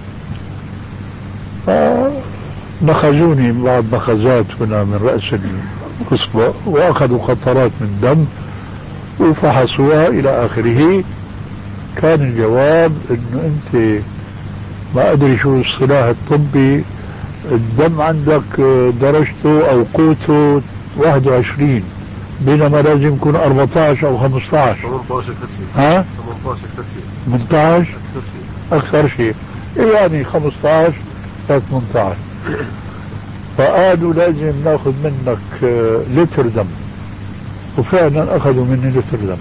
فنخزوني بعض نخزات هنا من رأس الإصبع وأخذوا قطرات من دم وفحصوها إلى آخره. كان الجواب إنه أنت ما أدري شو الصلاح الطبي، الدم عندك درجته أو قوته 21، بينما لازم يكون 14 أو 15. 18 كثير. ها؟ 18 كثير. 18 أكثر شيء، يعني 15 ل 18. فقالوا لازم ناخذ منك لتر دم، وفعلا أخذوا مني لتر دم،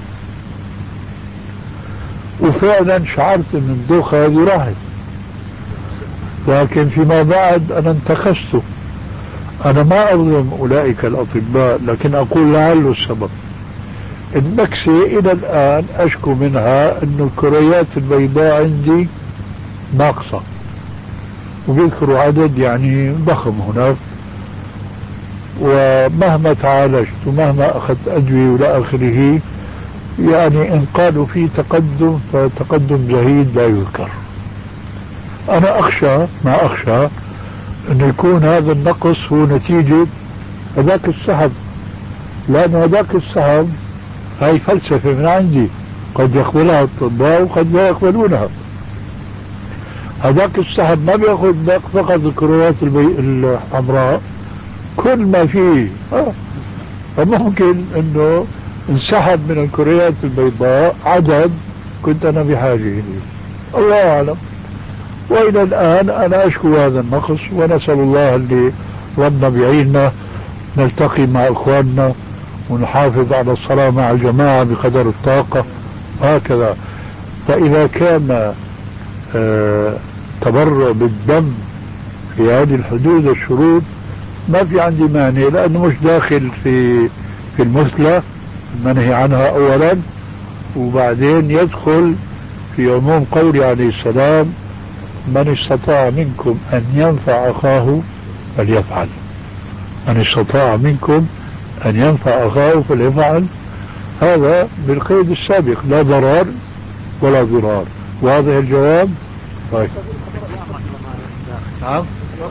وفعلا شعرت ان الدوخة هذه راحت. لكن فيما بعد انا انتخست. انا ما اظلم اولئك الاطباء، لكن اقول لعل السبب النكسة الى الان اشكو منها انه الكريات البيضاء عندي ناقصة، وبيذكروا عدد يعني ضخم هناك، ومهما تعالجت ومهما اخذت ادوية والى اخره يعني ان قالوا في تقدم فتقدم زهيد لا يذكر. انا اخشى ما اخشى انه يكون هذا النقص هو نتيجة هذاك السحب، لان هذاك السحب هاي فلسفة من عندي قد يقبلها الاطباء وقد لا يقبلونها. هذاك السحب ما بياخذ فقط الكريات الحمراء، كل ما فيه فممكن انه انسحب من الكريات البيضاء عدد كنت انا بحاجة اليه، الله اعلم. والى الان انا اشكو هذا النقص، ونسأل الله اللي ربنا بيعيننا نلتقي مع اخواننا ونحافظ على الصلاة مع الجماعة بقدر الطاقة هكذا. فاذا كان تبرع بالدم في هذه الحدود الشروط ما في عندي مانع، لانه مش داخل في المثلى المنهي عنها اولا، وبعدين يدخل في عموم قوله عليه السلام من استطاع منكم ان ينفع اخاه فليفعل. من استطاع منكم ان ينفع اخاه فليفعل، هذا بالقيد السابق، لا ضرر ولا ضرار. واضح الجواب؟ طيب نعم.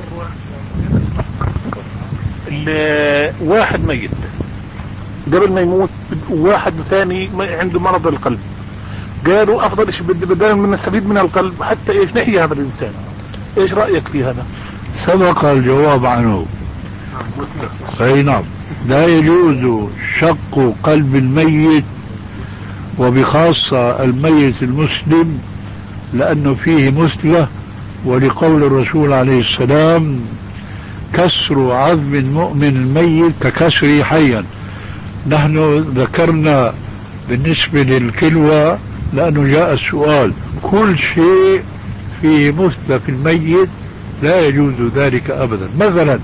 واحد ميت قبل ما يموت، وواحد ثاني عنده مرض القلب، قالوا افضل شيء بدل من نستفيد من القلب حتى ايش نحيي هذا الانسان. ايش رأيك في هذا؟ سبق الجواب عنه. اي نعم، لا يجوز شق قلب الميت، وبخاصة الميت المسلم، لانه فيه مثلة، ولقول الرسول عليه السلام كسر عظم المؤمن الميت ككسره حيا. نحن ذكرنا بالنسبة للكلوة لأنه جاء السؤال، كل شيء فيه مثلى في الميت لا يجوز ذلك أبدا. مثلا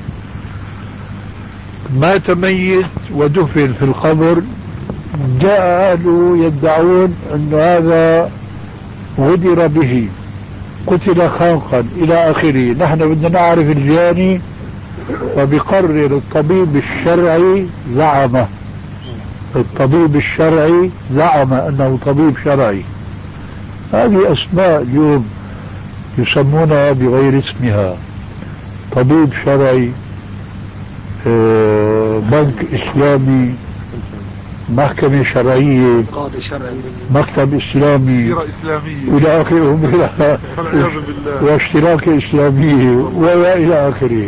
مات ميت ودفن في القبر، جاء أهله يدعون أن هذا غدر به، قتل خنقا إلى آخره. نحن بدنا نعرف الجاني، فبقرر الطبيب الشرعي زعم، الطبيب الشرعي زعم أنه طبيب شرعي. هذه أسماء اليوم يسمونها بغير اسمها، طبيب شرعي، بنك إسلامي، محكمة شرعية، مكتب إسلامي إلى آخره، واشتراك إسلامية وإلى آخره.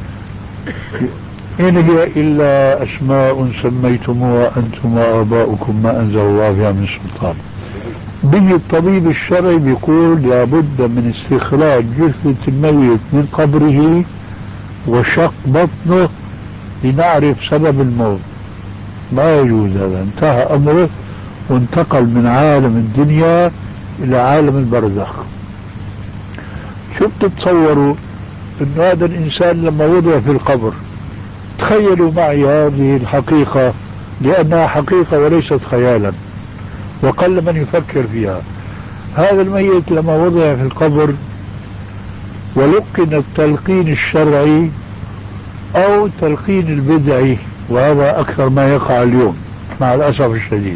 إن هي إلا أسماء سميتموها أنتم وآباؤكم ما أنزل الله بها من سلطان. بيجي الطبيب الشرعي بيقول لابد من استخراج جثة الميت من قبره وشق بطنه لنعرف سبب الموت. ما يجوز هذا، انتهى أمره وانتقل من عالم الدنيا إلى عالم البرزخ. شو شو بتتصوروا أن هذا الإنسان لما وضع في القبر، تخيلوا معي هذه الحقيقة لأنها حقيقة وليست خيالا، وقل من يفكر فيها. هذا الميت لما وضع في القبر ولقن التلقين الشرعي أو تلقين البدعي، وهذا أكثر ما يقع اليوم مع الأسف الشديد.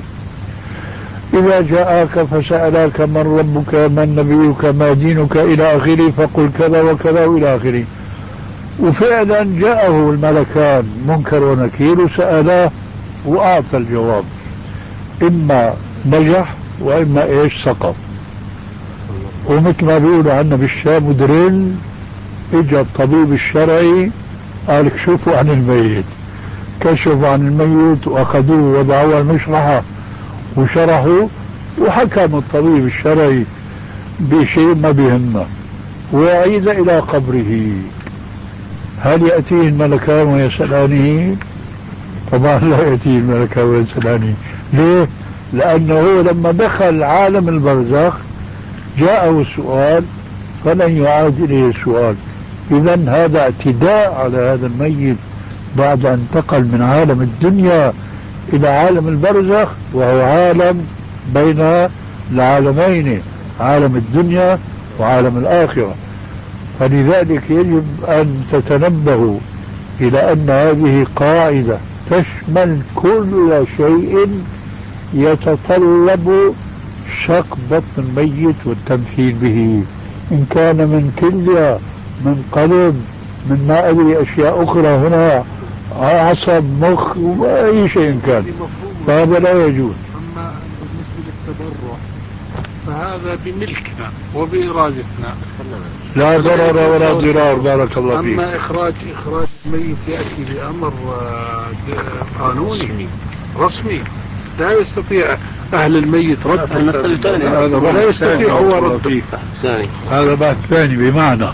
إذا جاءك فسألك من ربك من نبيك ما دينك إلى آخره فقل كذا وكذا وإلى آخره. وفعلا جاءه الملكان منكر ونكير وسألاه وأعطى الجواب، إما نجح وإما إيش سقط. ومثل ما بيقولوا عنا بالشام ودريل، اجى الطبيب الشرعي قال اكشفوا عن الميت، كشفوا عن الميت واخذوه ووضعوه المشرحة وشرحوا، وحكم الطبيب الشرعي بشيء ما بيهمه وعيد الى قبره. هل يأتيه الملكان ويسألانه؟ طبعا لا يأتيه الملكان ويسألانه. ليه؟ لأنه لما دخل عالم البرزخ جاءه السؤال فلن يعاد إليه السؤال. إذا هذا اعتداء على هذا الميت بعد أن انتقل من عالم الدنيا إلى عالم البرزخ، وهو عالم بين العالمين، عالم الدنيا وعالم الآخرة. فلذلك يجب أن تتنبهوا إلى أن هذه قاعدة تشمل كل شيء يتطلب شق بطن الميت والتمثيل به، إن كان من كلية من قلب من ما أدري أشياء أخرى هنا عصب مخ وأي شيء كان، فهذا لا يجوز. أما بالنسبة للتبرع فهذا بملكنا وبإرادتنا، لا ضرر ولا ضرار. بارك الله فيك. أما إخراج ميت يأتي بأمر قانوني رسمي لا يستطيع أهل الميت رد المسألة الثانية، ولا يستطيع هو رد. هذا بحث ثاني. بمعنى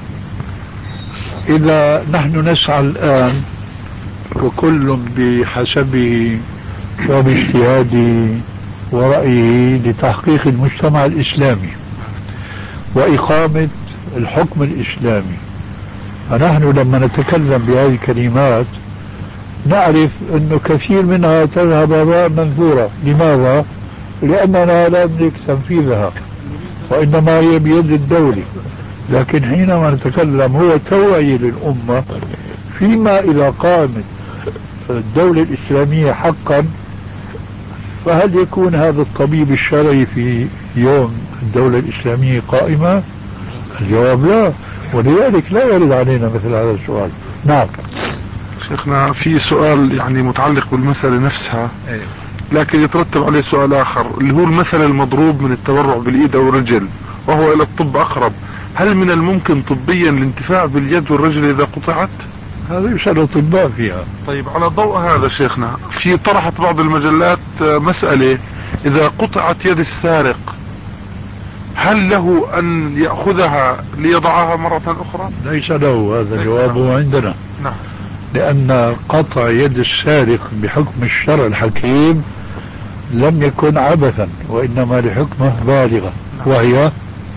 إذا نحن نسعى الآن وكل بحسبه وباجتهاده ورأيه لتحقيق المجتمع الإسلامي وإقامة الحكم الإسلامي، فنحن لما نتكلم بهذه الكلمات نعرف أنه كثير منها تذهب هباء منثورا. لماذا؟ لأننا لا نملك تنفيذها وإنما هي بيد الدولة. لكن حينما نتكلم هو توعية للأمة فيما إذا قامت الدولة الإسلامية حقا، فهل يكون هذا الطبيب الشرعي في يوم الدولة الإسلامية قائمة؟ الجواب لا. ولذلك لا يرد علينا مثل هذا السؤال. نعم شيخنا في سؤال يعني متعلق بالمسألة نفسها، لكن يترتب عليه سؤال آخر اللي هو المثل المضروب من التبرع بالإيد أو الرجل وهو إلى الطب أقرب. هل من الممكن طبيا الانتفاع باليد والرجل إذا قطعت؟ هذا يسأل الأطباء فيها. طيب على ضوء هذا شيخنا، في طرحت بعض المجلات مسألة إذا قطعت يد السارق هل له أن يأخذها ليضعها مرة أخرى؟ ليس له، هذا جوابه عندنا. نعم. لأن قطع يد السارق بحكم الشرع الحكيم لم يكن عبثا وإنما لحكمة بالغة، وهي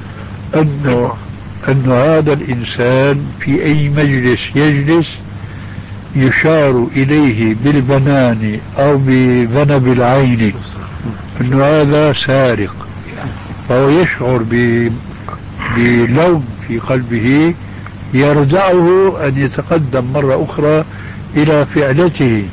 أنه هذا الإنسان في أي مجلس يجلس يشار إليه بالبنان أو بذنب العين أنه هذا سارق، فهو يشعر بلوم في قلبه يردعه أن يتقدم مرة أخرى إلى فعلته.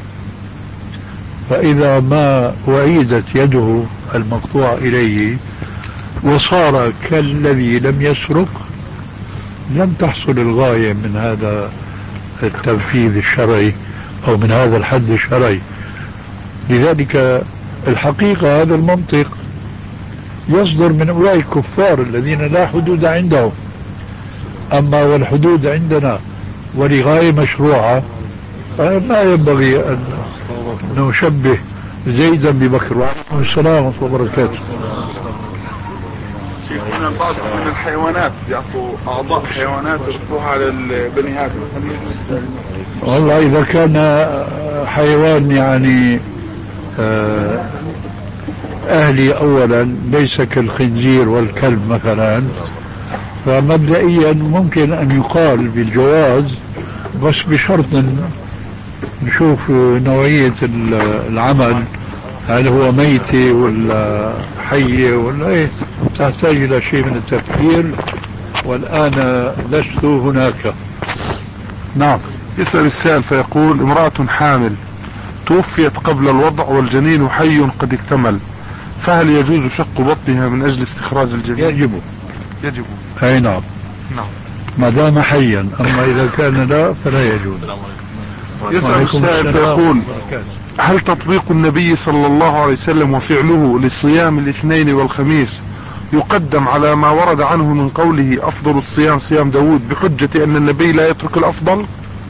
فإذا ما أعيدت يده المقطوع إليه وصار كالذي لم يسرق لم تحصل الغاية من هذا التنفيذ الشرعي أو من هذا الحد الشرعي. لذلك الحقيقة هذا المنطق يصدر من أولئك الكفار الذين لا حدود عندهم، أما والحدود عندنا ولغاية مشروعة فما ينبغي أن نشبه زيدا ببكر. وعليكم السلام ورحمة الله وبركاته. شيخنا بعض من الحيوانات يعطوا أعضاء حيوانات يرفعوها على البني آدم. والله إذا كان حيوان يعني أهلي أولا ليس كالخنزير والكلب مثلا، فمبدئيا ممكن أن يقال بالجواز، بس بشرط نشوف نوعية العمل، هل هو ميتة ولا حية ولا ايه، تحتاج إلى شيء من التفكير، والآن لست هناك. نعم. يسأل السائل فيقول: امرأة حامل توفيت قبل الوضع والجنين حي قد اكتمل، فهل يجوز شق بطنها من أجل استخراج الجنين؟ يجب. أي نعم. ما دام حيا، أما إذا كان لا فلا يجوز. يسأل السائل فيقول: هل تطبيق النبي صلى الله عليه وسلم وفعله لصيام الاثنين والخميس يقدم على ما ورد عنه من قوله أفضل الصيام صيام داود، بحجة أن النبي لا يترك الأفضل؟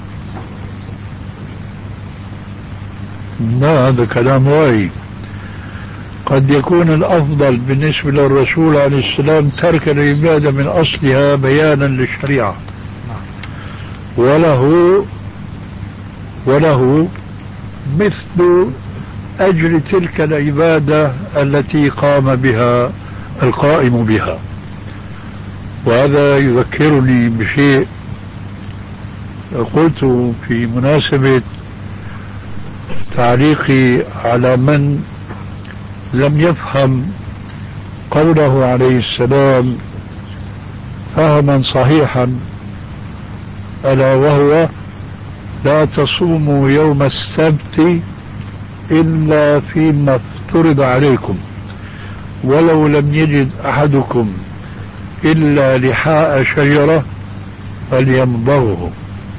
لا، هذا كلام واهي. قد يكون الأفضل بالنسبة للرسول عليه السلام ترك العبادة من أصلها بيانا للشريعة، وله مثل أجر تلك العبادة التي قام بها القائم بها. وهذا يذكرني بشيء قلت في مناسبة تعليقي على من لم يفهم قوله عليه السلام فهما صحيحا، ألا وهو: لا تصوموا يوم السبت إلا فيما افترض عليكم، ولو لم يجد أحدكم إلا لحاء شجرة فليمضغه.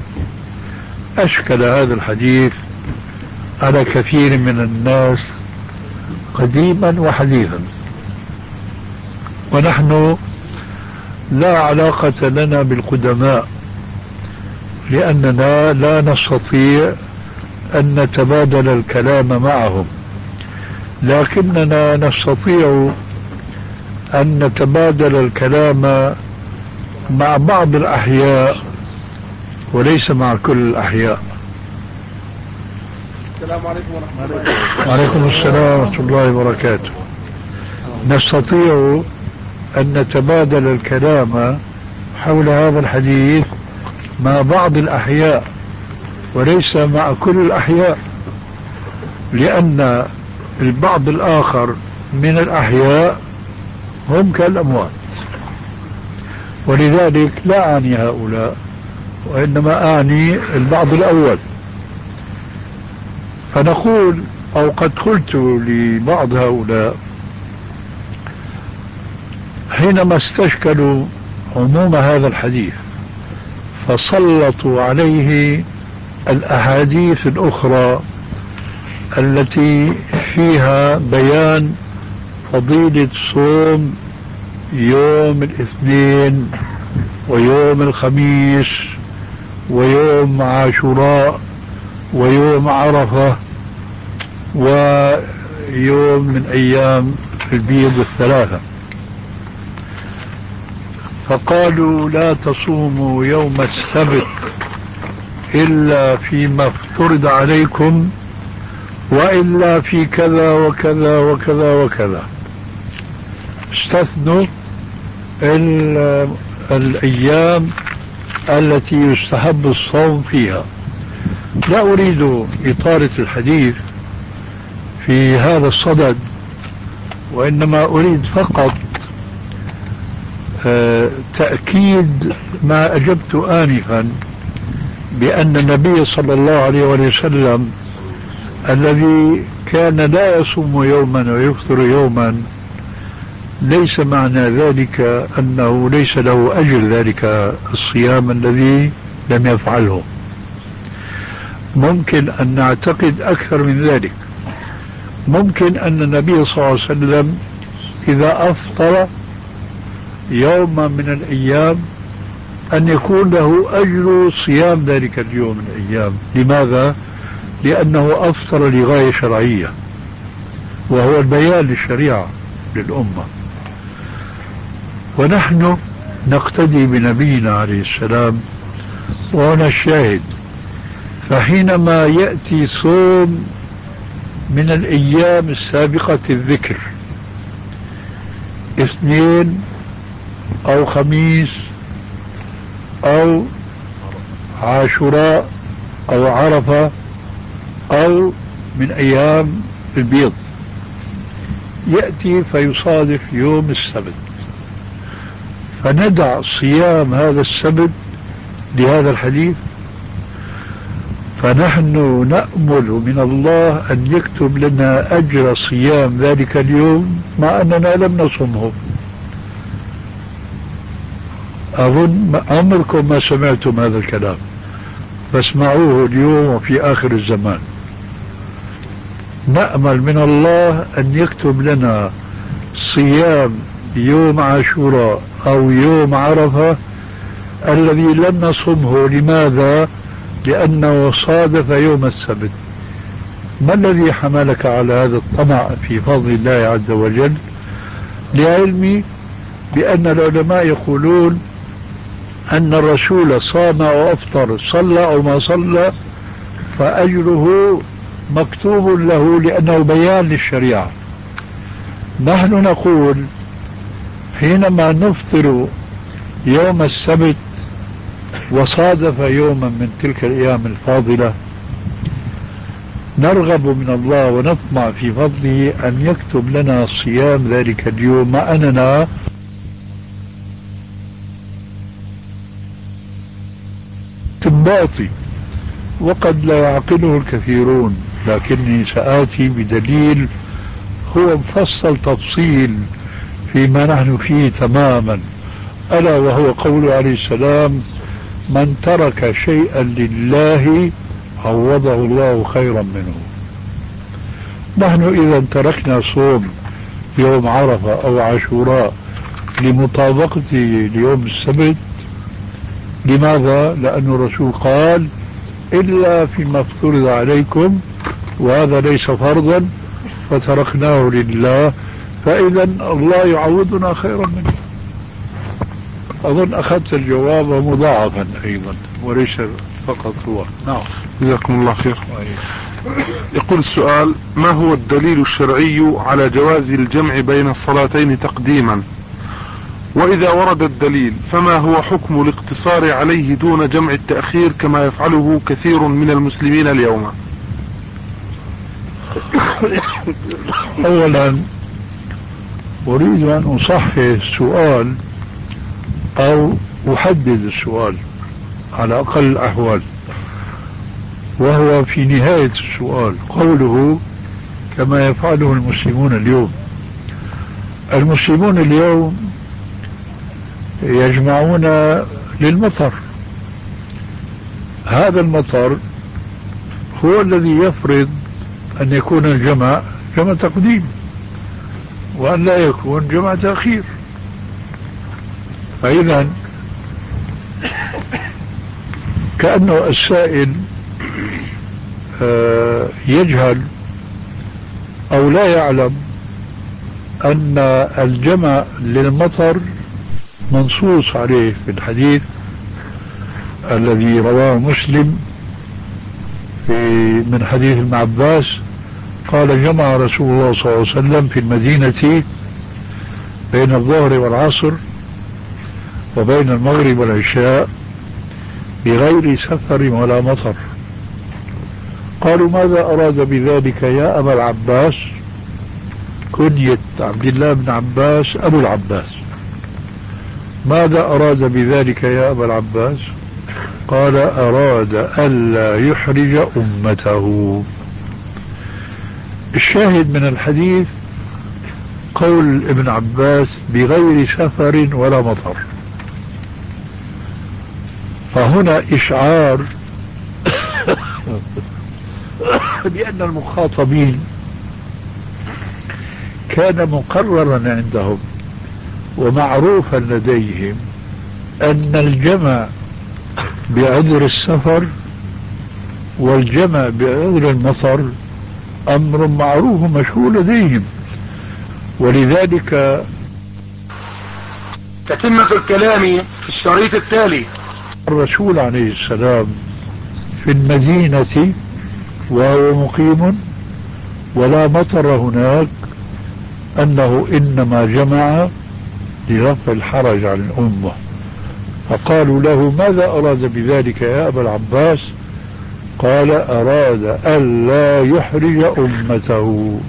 أشكل هذا الحديث على كثير من الناس قديما وحديثا، ونحن لا علاقة لنا بالقدماء، لأننا لا نستطيع أن نتبادل الكلام معهم، لكننا نستطيع أن نتبادل الكلام مع بعض الأحياء وليس مع كل الأحياء. السلام عليكم ورحمة الله. وعليكم السلام ورحمة الله وبركاته. نستطيع أن نتبادل الكلام حول هذا الحديث مع بعض الأحياء وليس مع كل الأحياء، لأن البعض الآخر من الأحياء هم كالأموات، ولذلك لا أعني هؤلاء، وإنما أعني البعض الأول. فنقول، أو قد قلت لبعض هؤلاء حينما استشكلوا عموم هذا الحديث فسلطوا عليه الأحاديث الأخرى التي فيها بيان فضيلة صوم يوم الاثنين ويوم الخميس ويوم عاشوراء ويوم عرفة ويوم من أيام البيض الثلاثة، فقالوا لا تصوموا يوم السبت إلا فيما افترض عليكم، وإلا في كذا وكذا وكذا وكذا. استثنوا الأيام التي يستحب الصوم فيها. لا أريد إطالة الحديث في هذا الصدد، وإنما أريد فقط تأكيد ما أجبت آنفا، بأن النبي صلى الله عليه وسلم الذي كان لا يصوم يوما ويفطر يوما ليس معنى ذلك أنه ليس له أجر ذلك الصيام الذي لم يفعله. ممكن أن نعتقد أكثر من ذلك. ممكن أن النبي صلى الله عليه وسلم إذا أفطر يوما من الأيام أن يكون له أجر صيام ذلك اليوم من الأيام. لماذا؟ لأنه أفطر لغاية شرعية، وهو البيان للشريعة للأمة، ونحن نقتدي بنبينا عليه السلام، وهنا الشاهد. فحينما يأتي صوم من الأيام السابقة الذكر، اثنين أو خميس أو عاشوراء أو عرفة أو من أيام البيض، يأتي فيصادف يوم السبت، فندع صيام هذا السبت لهذا الحديث. فنحن نأمل من الله أن يكتب لنا أجر صيام ذلك اليوم مع أننا لم نصمه. أظن عمركم ما سمعتم هذا الكلام، فاسمعوه اليوم وفي آخر الزمان. نأمل من الله أن يكتب لنا صيام يوم عاشوراء أو يوم عرفة الذي لم نصمه. لماذا؟ لأنه صادف يوم السبت. ما الذي حملك على هذا الطمع في فضل الله عز وجل؟ لعلمي بأن العلماء يقولون أن الرسول صام أو أفطر، صلى أو ما صلى، فأجره مكتوب له لأنه بيان للشريعة. نحن نقول حينما نفطر يوم السبت وصادف يوما من تلك الأيام الفاضلة، نرغب من الله ونطمع في فضله أن يكتب لنا صيام ذلك اليوم، مع أننا استنباطي وقد لا يعقله الكثيرون، لكني سآتي بدليل هو مفصل تفصيل فيما نحن فيه تماما، ألا وهو قوله عليه السلام: من ترك شيئا لله عوضه الله خيرا منه. نحن إذا تركنا صوم يوم عرفة أو عاشوراء لمطابقته ليوم السبت، لماذا؟ لأن الرسول قال: إلا فيما افترض عليكم، وهذا ليس فرضا فتركناه لله، فإذا الله يعوضنا خيرا منه. أظن أخذت الجواب مضاعفا أيضا وليس فقط هو. نعم، جزاكم الله خير. يقول السؤال: ما هو الدليل الشرعي على جواز الجمع بين الصلاتين تقديما؟ وإذا ورد الدليل فما هو حكم الاقتصار عليه دون جمع التأخير كما يفعله كثير من المسلمين اليوم؟ أولا أريد أن أصحح السؤال أو أحدد السؤال على أقل الأحوال، وهو في نهاية السؤال قوله كما يفعله المسلمون اليوم. المسلمون اليوم يجمعون للمطر، هذا المطر هو الذي يفرض أن يكون الجمع جمع تقديم وأن لا يكون جمع تأخير. فإذا كأنه السائل يجهل أو لا يعلم أن الجمع للمطر منصوص عليه في الحديث الذي رواه مسلم من حديث ابن عباس قال: جمع رسول الله صلى الله عليه وسلم في المدينة بين الظهر والعصر وبين المغرب والعشاء بغير سفر ولا مطر. قالوا: ماذا أراد بذلك يا أبا العباس؟ كنية عبد الله بن عباس أبو العباس. ماذا أراد بذلك يا أبا العباس؟ قال: أراد ألا يحرج أمته. الشاهد من الحديث قول ابن عباس بغير سفر ولا مطر، فهنا إشعار بأن المخاطبين كان مقررا عندهم ومعروفا لديهم أن الجمع بعذر السفر والجمع بعذر المطر أمر معروف مشهور لديهم، ولذلك تتمة الكلام في الشريط التالي. الرسول عليه السلام في المدينة وهو مقيم ولا مطر هناك أنه إنما جمع لرفع الحرج عن الأمة. فقالوا له ماذا أراد بذلك يا أبا العباس؟ قال أراد ألا يحرج أمته.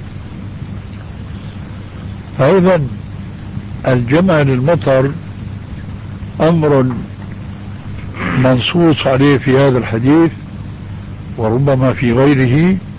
فإذا الجمع للمطر أمر منصوص عليه في هذا الحديث وربما في غيره،